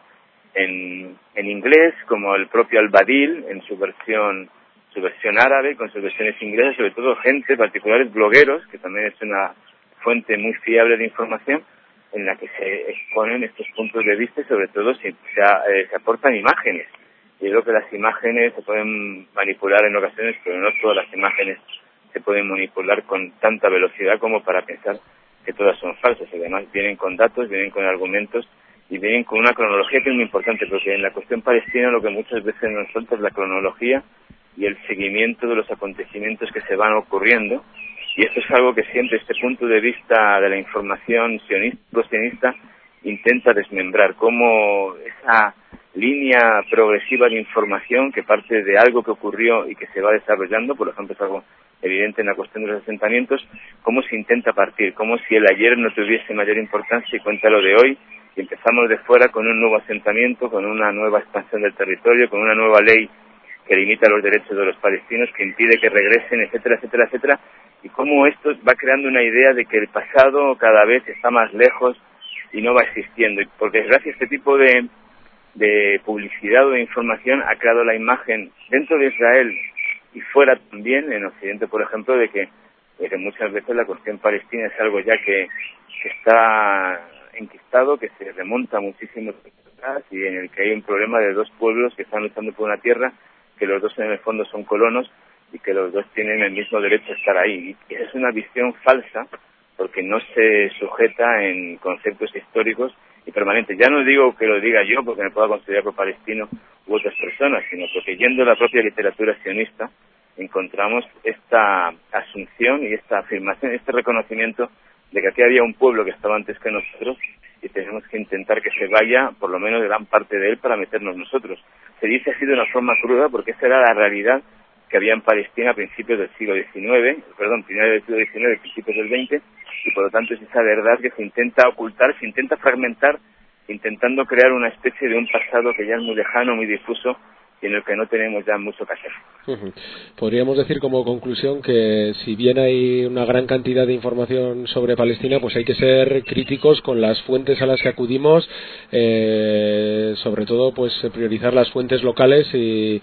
en, en inglés, como el propio Al-Badil en su versión su versión árabe, con sus versiones inglesas, sobre todo gente, particulares blogueros, que también es una fuente muy fiable de información, en la que se exponen estos puntos de vista y sobre todo se, se, eh, se aportan imágenes. Y creo que las imágenes se pueden manipular en ocasiones, pero no todas las imágenes se pueden manipular con tanta velocidad como para pensar que todas son falsas. Además vienen con datos, vienen con argumentos y vienen con una cronología que es muy importante, porque en la cuestión palestina lo que muchas veces nos falta es la cronología y el seguimiento de los acontecimientos que se van ocurriendo. Y esto es algo que siempre este punto de vista de la información sionista intenta desmembrar, cómo esa línea progresiva de información que parte de algo que ocurrió y que se va desarrollando, por ejemplo es algo evidente en la cuestión de los asentamientos, cómo se intenta partir, como si el ayer no tuviese mayor importancia y cuenta lo de hoy, y empezamos de fuera con un nuevo asentamiento, con una nueva expansión del territorio, con una nueva ley que limita los derechos de los palestinos, que impide que regresen, etcétera, etcétera, etcétera, y cómo esto va creando una idea de que el pasado cada vez está más lejos y no va existiendo. Y por desgracia este tipo de, de publicidad o de información ha creado la imagen dentro de Israel y fuera también, en Occidente por ejemplo, de que, de que muchas veces la cuestión palestina es algo ya que, que está enquistado, que se remonta muchísimo atrás y en el que hay un problema de dos pueblos que están luchando por una tierra, que los dos en el fondo son colonos y que los dos tienen el mismo derecho a estar ahí. Y esa es una visión falsa porque no se sujeta en conceptos históricos y permanentes. Ya no digo que lo diga yo porque me pueda considerar por palestino u otras personas, sino porque yendo a la propia literatura sionista encontramos esta asunción y esta afirmación, este reconocimiento de que aquí había un pueblo que estaba antes que nosotros y tenemos que intentar que se vaya, por lo menos gran parte de él, para meternos nosotros. Se dice así de una forma cruda porque esa era la realidad que había en Palestina a principios del siglo diecinueve, perdón, finales del siglo diecinueve, principios del veinte, y por lo tanto es esa verdad que se intenta ocultar, se intenta fragmentar, intentando crear una especie de un pasado que ya es muy lejano, muy difuso, y en el que no tenemos ya mucho que hacer. Uh-huh. Podríamos decir como conclusión que si bien hay una gran cantidad de información sobre Palestina, pues hay que ser críticos con las fuentes a las que acudimos, eh, sobre todo pues priorizar las fuentes locales y,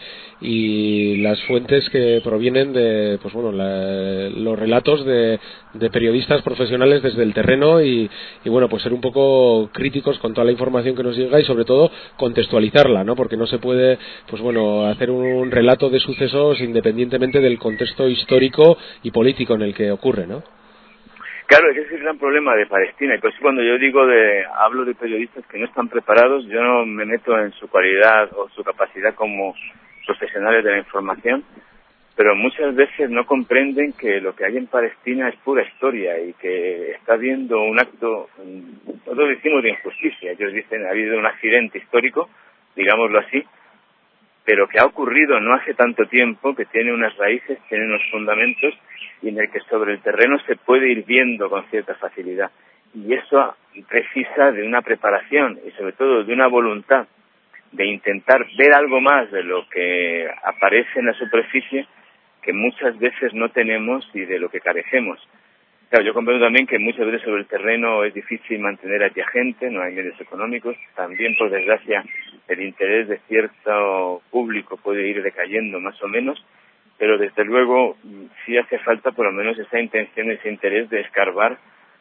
y las fuentes que provienen de pues bueno la, los relatos de, de periodistas profesionales desde el terreno y, y bueno pues ser un poco críticos con toda la información que nos llega y sobre todo contextualizarla, ¿no? Porque no se puede pues bueno hacer un relato de sucesos independientemente del contexto histórico y político en el que ocurre, ¿no? Claro, ese es el gran problema de Palestina, y por eso cuando yo digo de, hablo de periodistas que no están preparados, yo no me meto en su cualidad o su capacidad como profesionales de la información, pero muchas veces no comprenden que lo que hay en Palestina es pura historia y que está habiendo un acto, nosotros decimos de injusticia, ellos dicen ha habido un accidente histórico, digámoslo así, pero que ha ocurrido no hace tanto tiempo, que tiene unas raíces, tiene unos fundamentos y en el que sobre el terreno se puede ir viendo con cierta facilidad. Y eso precisa de una preparación y sobre todo de una voluntad de intentar ver algo más de lo que aparece en la superficie que muchas veces no tenemos y de lo que carecemos. Claro, yo comprendo también que muchas veces sobre el terreno es difícil mantener allí a gente, no hay medios económicos. También, por desgracia, el interés de cierto público puede ir decayendo más o menos, pero desde luego sí hace falta por lo menos esa intención, ese interés de escarbar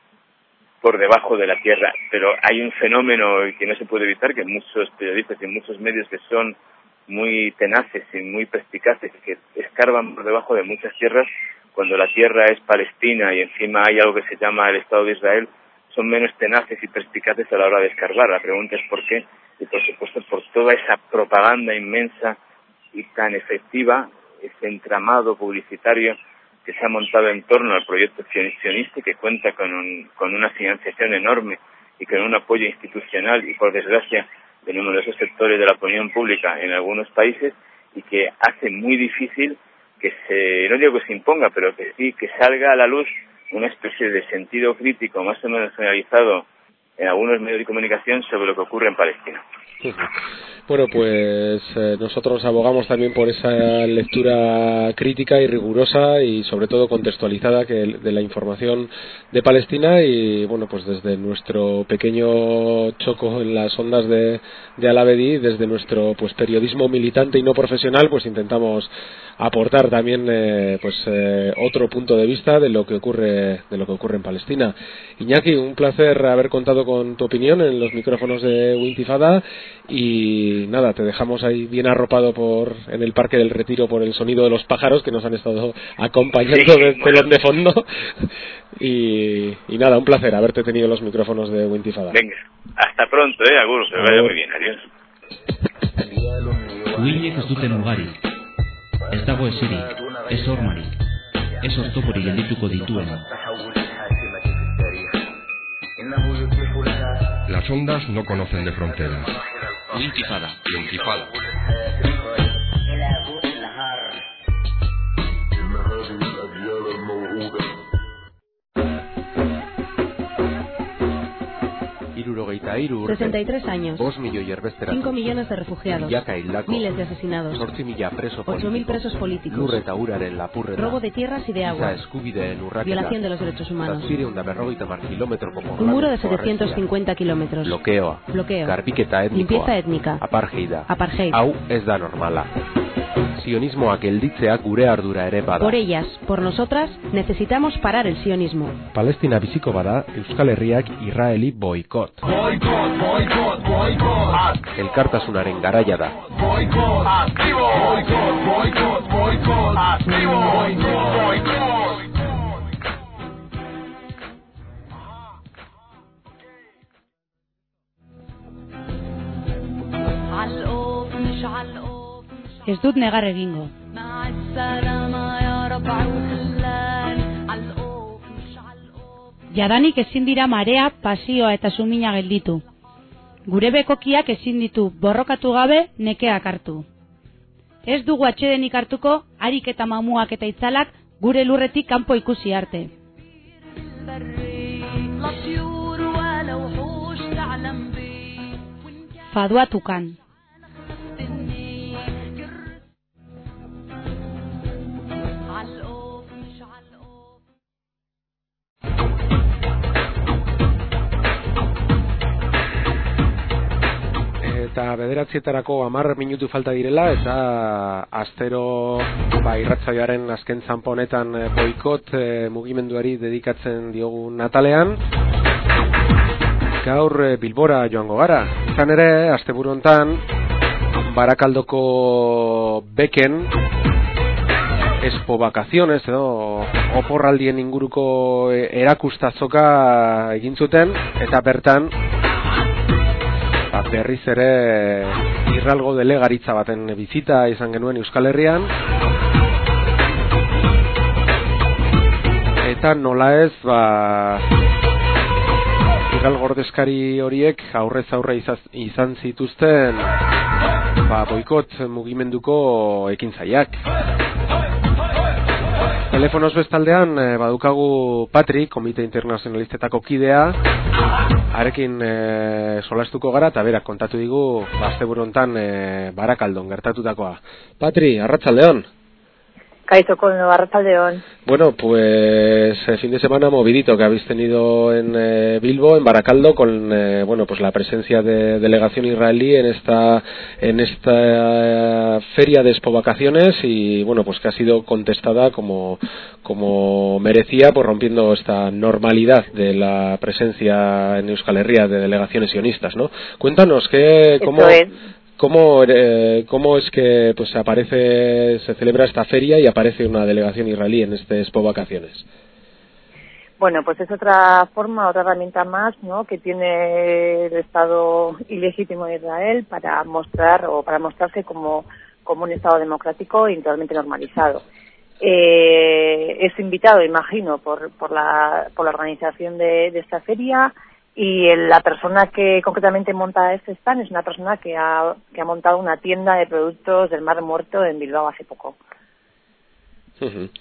por debajo de la tierra. Pero hay un fenómeno que no se puede evitar, que muchos periodistas y muchos medios que son muy tenaces y muy perspicaces, que escarban por debajo de muchas tierras, cuando la tierra es Palestina y encima hay algo que se llama el Estado de Israel, son menos tenaces y perspicaces a la hora de escarbar. La pregunta es por qué, y por supuesto por toda esa propaganda inmensa y tan efectiva, ese entramado publicitario que se ha montado en torno al proyecto sionista, que cuenta con, un, con una financiación enorme y con un apoyo institucional y por desgracia de numerosos sectores de la opinión pública en algunos países, y que hace muy difícil que se, no digo que se imponga, pero que sí, que salga a la luz una especie de sentido crítico más o menos generalizado en algunos medios de comunicación sobre lo que ocurre en Palestina. Bueno, pues eh, nosotros abogamos también por esa lectura crítica y rigurosa y sobre todo contextualizada que de la información de Palestina y bueno, pues desde nuestro pequeño choco en las ondas de, de Al-Abedi, desde nuestro pues periodismo militante y no profesional, pues intentamos aportar también eh, pues eh, otro punto de vista de lo que ocurre de lo que ocurre en Palestina. Iñaki, un placer haber contado con tu opinión en los micrófonos de Wintifada y nada, te dejamos ahí bien arropado por en el Parque del Retiro por el sonido de los pájaros que nos han estado acompañando sí, de telón de fondo y, y nada, un placer haberte tenido en los micrófonos de Wintifada. Venga, hasta pronto, eh, agur, que vaya muy bien, adiós. Uhinek ez duten ugari, ez dago esirik, ez hormarik, ez oztoporik geldituko dituena. Las ondas no conocen de fronteras. Wintifada. Wintifada. Irurogeita hiru sesenta y tres años. Dos milioi erbestera. Cinco millones de refugiados. Milaka hildako. Miles de asesinados. Zortzi mila preso político. Ocho mil presos políticos. Lur eta uraren lapurreta. Robo de tierras y de agua. Giza eskubideen urraketa. Violación de los derechos humanos. Zazpireun da berrogeita hamar kilometroko Un muro de setecientos cincuenta kilómetros. Blokeoa. Bloqueo. Garbiketa etnikoa. Limpieza étnica. Apartheida. Apartheid. Hau ez da normala. Sionismoak gelditzea gure ardura ere bada. Por ellas, por nosotras, necesitamos parar el sionismo. Palestina biziko bada, Euskal Herriak Israeli boikot. Boikot, boikot, boikot. Elkartasunaren garaia da. Boikot, aktibo. Boikot, boikot, boikot. Aktibo. Boikot, boikot. Ez dut negar egingo. Jadanik ezin dira marea, pasioa eta sumina gelditu. Gure bekokiak ezin ditu borrokatu gabe nekeak hartu. Ez dugu atsedenik hartuko harik eta mamuak eta itzalak gure lurretik kanpo ikusi arte. Faduatukan. Eta bederatzietarako hamar minutu falta direla eta astero ba, irratsaioaren azken zanpo honetan boikot e, mugimenduari dedikatzen diogun atalean gaur e, Bilbora joango gara. Izan ere, asteburu hontan Barakaldoko beken Expo Vacaciones edo oporraldien inguruko erakustazoka egin zuten eta bertan berriz ere irralgo delegaritza baten bizita izan genuen Euskal Herrian eta nola ez ba irralgo ordezkari horiek aurrez aurre izan zituzten ba boikot mugimenduko ekintzaileak. Telefonoz bestaldean e, badukagu Patri, Komite Internazionalistetako kidea, arekin e, solastuko gara eta berak kontatu digu asteburu hontan e, Barakaldon gertatutakoa. Patri, arratsaldeon. Kaito, con Arratsaldeon. Bueno, pues el fin de semana movidito que habéis tenido en eh, Bilbo, en Barakaldo, con eh, bueno, pues la presencia de delegación israelí en esta en esta eh, feria de Expo Vacaciones y bueno, pues que ha sido contestada como como merecía, pues rompiendo esta normalidad de la presencia en Euskal Herria de delegaciones sionistas, ¿no? Cuéntanos qué cómo es. ¿Cómo, eh, ¿Cómo es que pues aparece, se celebra esta feria y aparece una delegación israelí en este Expo Vacaciones? Bueno, pues es otra forma, otra herramienta más, ¿no?, que tiene el Estado ilegítimo de Israel para mostrar o para mostrarse como, como un Estado democrático y totalmente normalizado. Eh, es invitado, imagino, por, por, la, por la organización de, de esta feria. Y la persona que concretamente monta este stand es una persona que ha, que ha montado una tienda de productos del Mar Muerto en Bilbao hace poco. Uh-huh.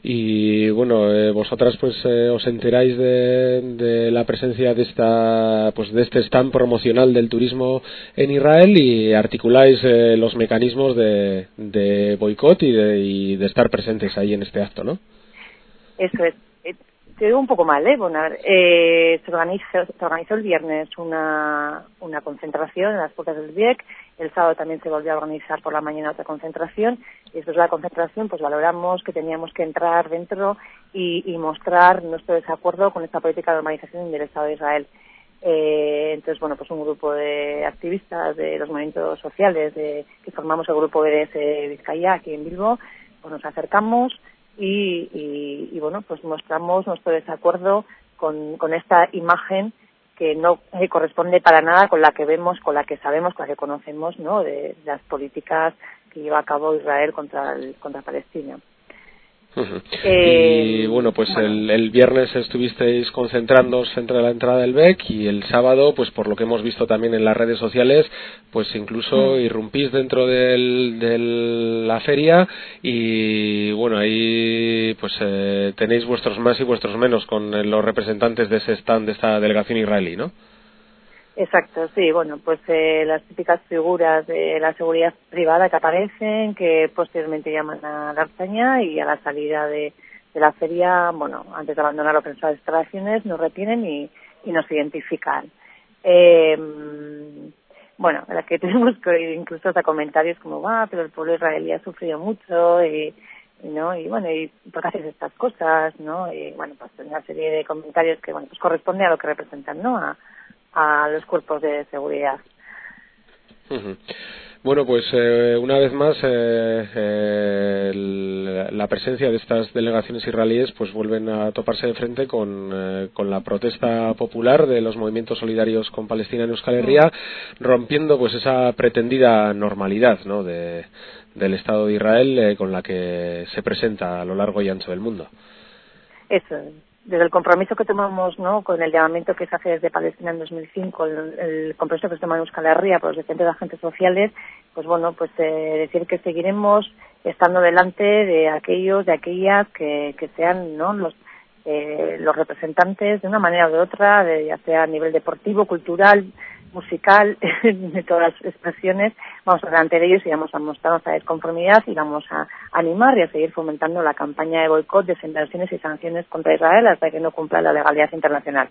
Y bueno, eh, vosotras pues eh, os enteráis de, de la presencia de esta pues de este stand promocional del turismo en Israel y articuláis eh, los mecanismos de, de boicot y de, y de estar presentes ahí en este acto, ¿no? Eso es. Eh, te digo un poco mal, ¿eh? Bueno, a ver, eh, se, organizó, se organizó el viernes una, una concentración en las puertas del B I E C. El sábado también se volvió a organizar por la mañana otra concentración. Y después de la concentración, pues valoramos que teníamos que entrar dentro y, y mostrar nuestro desacuerdo con esta política de normalización del Estado de Israel. Eh, entonces, bueno, pues un grupo de activistas de los movimientos sociales de, que formamos el grupo B D S Vizcaya aquí en Bilbo, pues nos acercamos y, y, y bueno, pues mostramos nuestro desacuerdo con, con esta imagen que no eh, corresponde para nada con la que vemos, con la que sabemos, con la que conocemos, ¿no?, de, de las políticas que lleva a cabo Israel contra el, contra Palestina. Uh-huh. Eh, y bueno, pues bueno. El, el viernes estuvisteis concentrándoos entre la entrada del B E C y el sábado, pues por lo que hemos visto también en las redes sociales, pues incluso mm. irrumpís dentro del, de la feria y bueno, ahí pues eh, tenéis vuestros más y vuestros menos con los representantes de ese stand de esta delegación israelí, ¿no? Exacto, sí, bueno, pues eh, las típicas figuras de la seguridad privada que aparecen, que posteriormente llaman a la Artaña y a la salida de, de la feria, bueno, antes de abandonar lo que son las instalaciones, nos retienen y, y nos identifican. Eh, bueno, la que tenemos que incluso hasta comentarios como, va, pero el pueblo israelí ha sufrido mucho y, y no, y bueno, y ¿por qué haces estas cosas?, ¿no? Y bueno, pues una serie de comentarios que, bueno, pues corresponde a lo que representan, ¿no?, a a los cuerpos de seguridad. Uh-huh. Bueno, pues eh, una vez más eh, eh, el, la presencia de estas delegaciones israelíes pues vuelven a toparse de frente con, eh, con la protesta popular de los movimientos solidarios con Palestina en Euskal Herria, rompiendo pues esa pretendida normalidad, ¿no?, de, del Estado de Israel eh, con la que se presenta a lo largo y ancho del mundo. Eso es. Desde el compromiso que tomamos, ¿no?, con el llamamiento que se hace desde Palestina en dos mil cinco, el, el compromiso que se toma en Euskal Herria por los diferentes agentes sociales, pues bueno, pues eh, decir que seguiremos estando delante de aquellos, de aquellas que, que sean, ¿no?, los eh, los representantes de una manera o de otra, de, ya sea a nivel deportivo, cultural, musical, de todas las expresiones, vamos a delante de ellos y vamos a mostrar nuestra desconformidad y vamos a animar y a seguir fomentando la campaña de boicot, desinversiones y sanciones contra Israel hasta que no cumpla la legalidad internacional.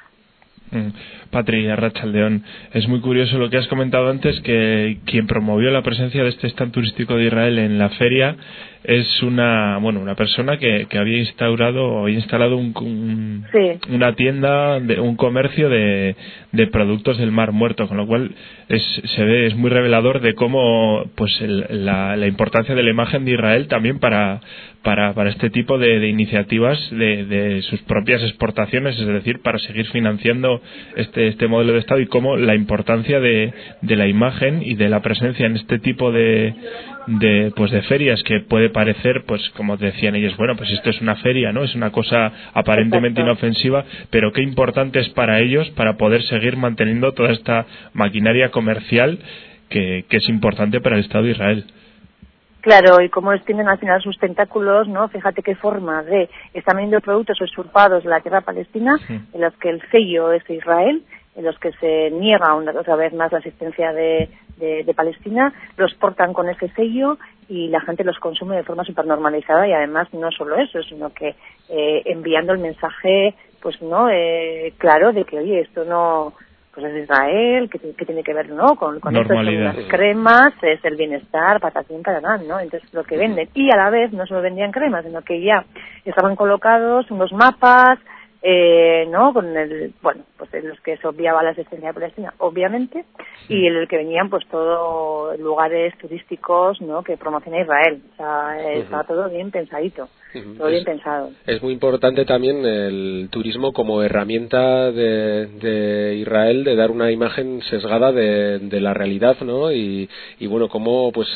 Mm. Patri, Arratsaldeon, es muy curioso lo que has comentado antes, que quien promovió la presencia de este stand turístico de Israel en la feria es una, bueno, una persona que, que había instaurado o instalado un, un, sí. una tienda, de, un comercio de, de productos del Mar Muerto, con lo cual es, se ve, es muy revelador de cómo, pues, el, la, la importancia de la imagen de Israel también para, para, para este tipo de, de iniciativas de, de sus propias exportaciones, es decir, para seguir financiando este, este modelo de Estado, y cómo la importancia de, de la imagen y de la presencia en este tipo de, de, pues, de ferias, que puede parecer, pues como decían ellos, bueno, pues esto es una feria, ¿no? Es una cosa aparentemente Exacto. inofensiva, pero qué importante es para ellos para poder seguir manteniendo toda esta maquinaria comercial que, que es importante para el Estado de Israel. Claro, y cómo extienden al final sus tentáculos, ¿no? Fíjate qué forma de... Están vendiendo productos usurpados de la tierra palestina, sí. en los que el sello es Israel, en los que se niega una, otra vez más la existencia de, de, de Palestina, los portan con ese sello y la gente los consume de forma súper normalizada, y además no solo eso, sino que eh, enviando el mensaje, pues no, eh, claro, de que, oye, esto no... pues es Israel, que, que tiene que ver, ¿no?, con, con esto, son las cremas, es el bienestar, patatín, patatán, ¿no? Entonces lo que venden, y a la vez no solo vendían cremas, sino que ya estaban colocados unos mapas, eh, ¿no?, con el, bueno, pues en los que se obviaba la existencia de Palestina, obviamente, y en el que venían pues todos lugares turísticos, ¿no?, que promociona Israel. O sea, estaba uh-huh. todo bien pensadito. Uh-huh. Todo es, bien pensado. Es muy importante también el turismo como herramienta de, de Israel de dar una imagen sesgada de, de la realidad, ¿no? Y, y bueno, cómo pues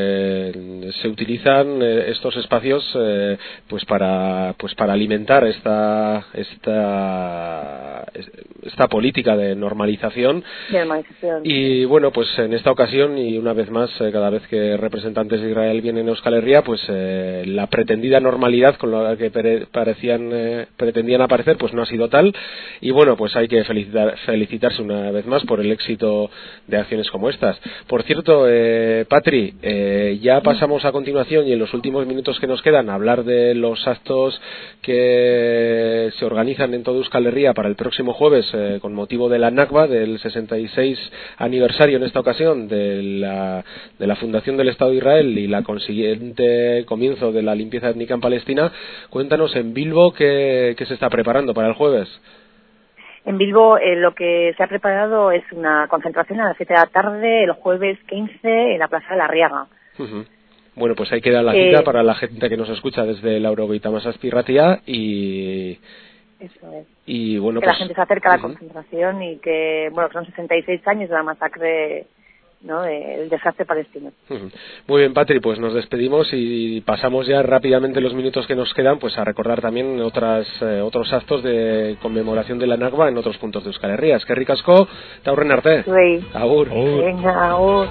eh, se utilizan estos espacios eh, pues para pues para alimentar esta esta, esta política de normalización. De normalización. Y bueno, pues en esta ocasión, y una vez más, eh, cada vez que representantes de Israel vienen a Euskal Herria, pues eh, la pretendida normalidad con la que pere, parecían, eh, pretendían aparecer, pues no ha sido tal. Y bueno, pues hay que felicitar, felicitarse una vez más por el éxito de acciones como estas. Por cierto, eh, Patri, eh, ya pasamos a continuación y en los últimos minutos que nos quedan a hablar de los actos que se organizan en todo Euskal Herria para el próximo jueves eh, con motivo de la Nakba, del sesenta y seis aniversario en esta ocasión de la, de la fundación del Estado de Israel y la consiguiente comienzo de la limpieza étnica en Palestina. Cuéntanos en Bilbo qué, qué se está preparando para el jueves. En Bilbo eh, lo que se ha preparado es una concentración a las siete de la tarde el jueves quince en la Plaza de la Riaga. Uh-huh. Bueno, pues ahí queda la eh, cita para la gente que nos escucha desde la Eurogeita Masazpirratia y... Eso es. Y bueno, que pues, la gente se acerca a la uh-huh. concentración y que, bueno, que son sesenta y seis años de la masacre, ¿no?, del desastre palestino. Uh-huh. Muy bien, Patri, pues nos despedimos y pasamos ya rápidamente los minutos que nos quedan pues a recordar también otras eh, otros actos de conmemoración de la Nakba en otros puntos de Euskal Herria. Eskerrik asko, eta aurren arte. Sí. Agur. Venga, agur.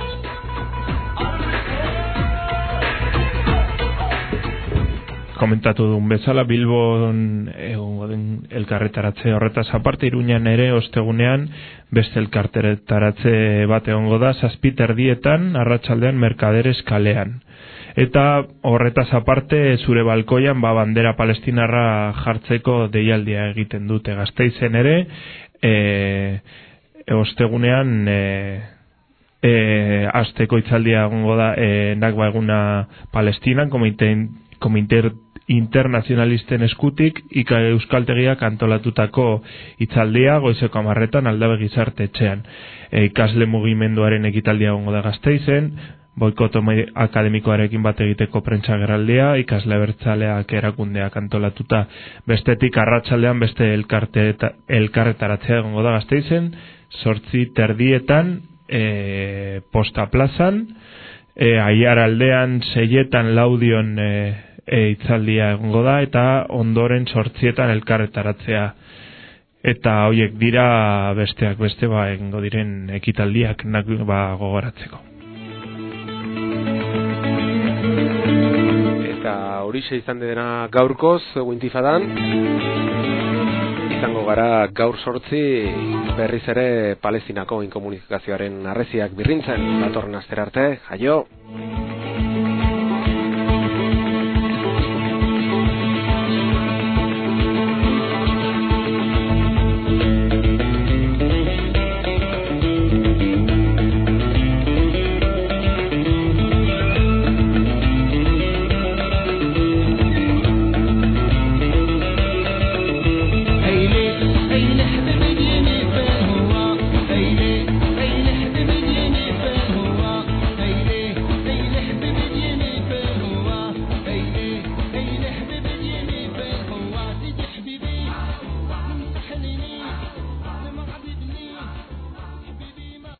Komentatu duen bezala, Bilbon elkarretaratze horretaz aparte, Iruñan ere ostegunean beste elkarretaratze bat egongo da, zazpi terdietan, arratsaldean Mercaderes kalean. Eta horretaz aparte, zure balkoian ba, bandera palestinarra jartzeko deialdia egiten dute. Gasteizen ere, e, ostegunean e, e, asteko hitzaldia egongo da e, Nakba eguna Palestinan, komiten Komiter internazionalisten eskutik ika euskaltegiak antolatutako hitzaldia goizeko hamarretan Aldabe gizarte etxean. E, ikasle mugimenduaren ekitaldia egongo da Gasteizen, boikot akademikoarekin bat egiteko prentsa geraldia, ikasle abertzaleak erakundeak antolatuta, bestetik arratsaldean beste elkarretaratzea egongo da Gasteizen, zortzi terdietan e, posta plazan, e, Aiar aldean seietan laudion e, e, itzaldia egongo da, eta ondoren sortzietan elkarretaratzea. Eta hoiek dira besteak beste ba egingo diren ekitaldiak ba gogoratzeko. Eta horixe izan dena gaurkoz Wintifadan. Izango gara gaur sortzi berriz ere Palestinako inkomunikazioaren harresiak birrintzen datorren astera arte. Jaio!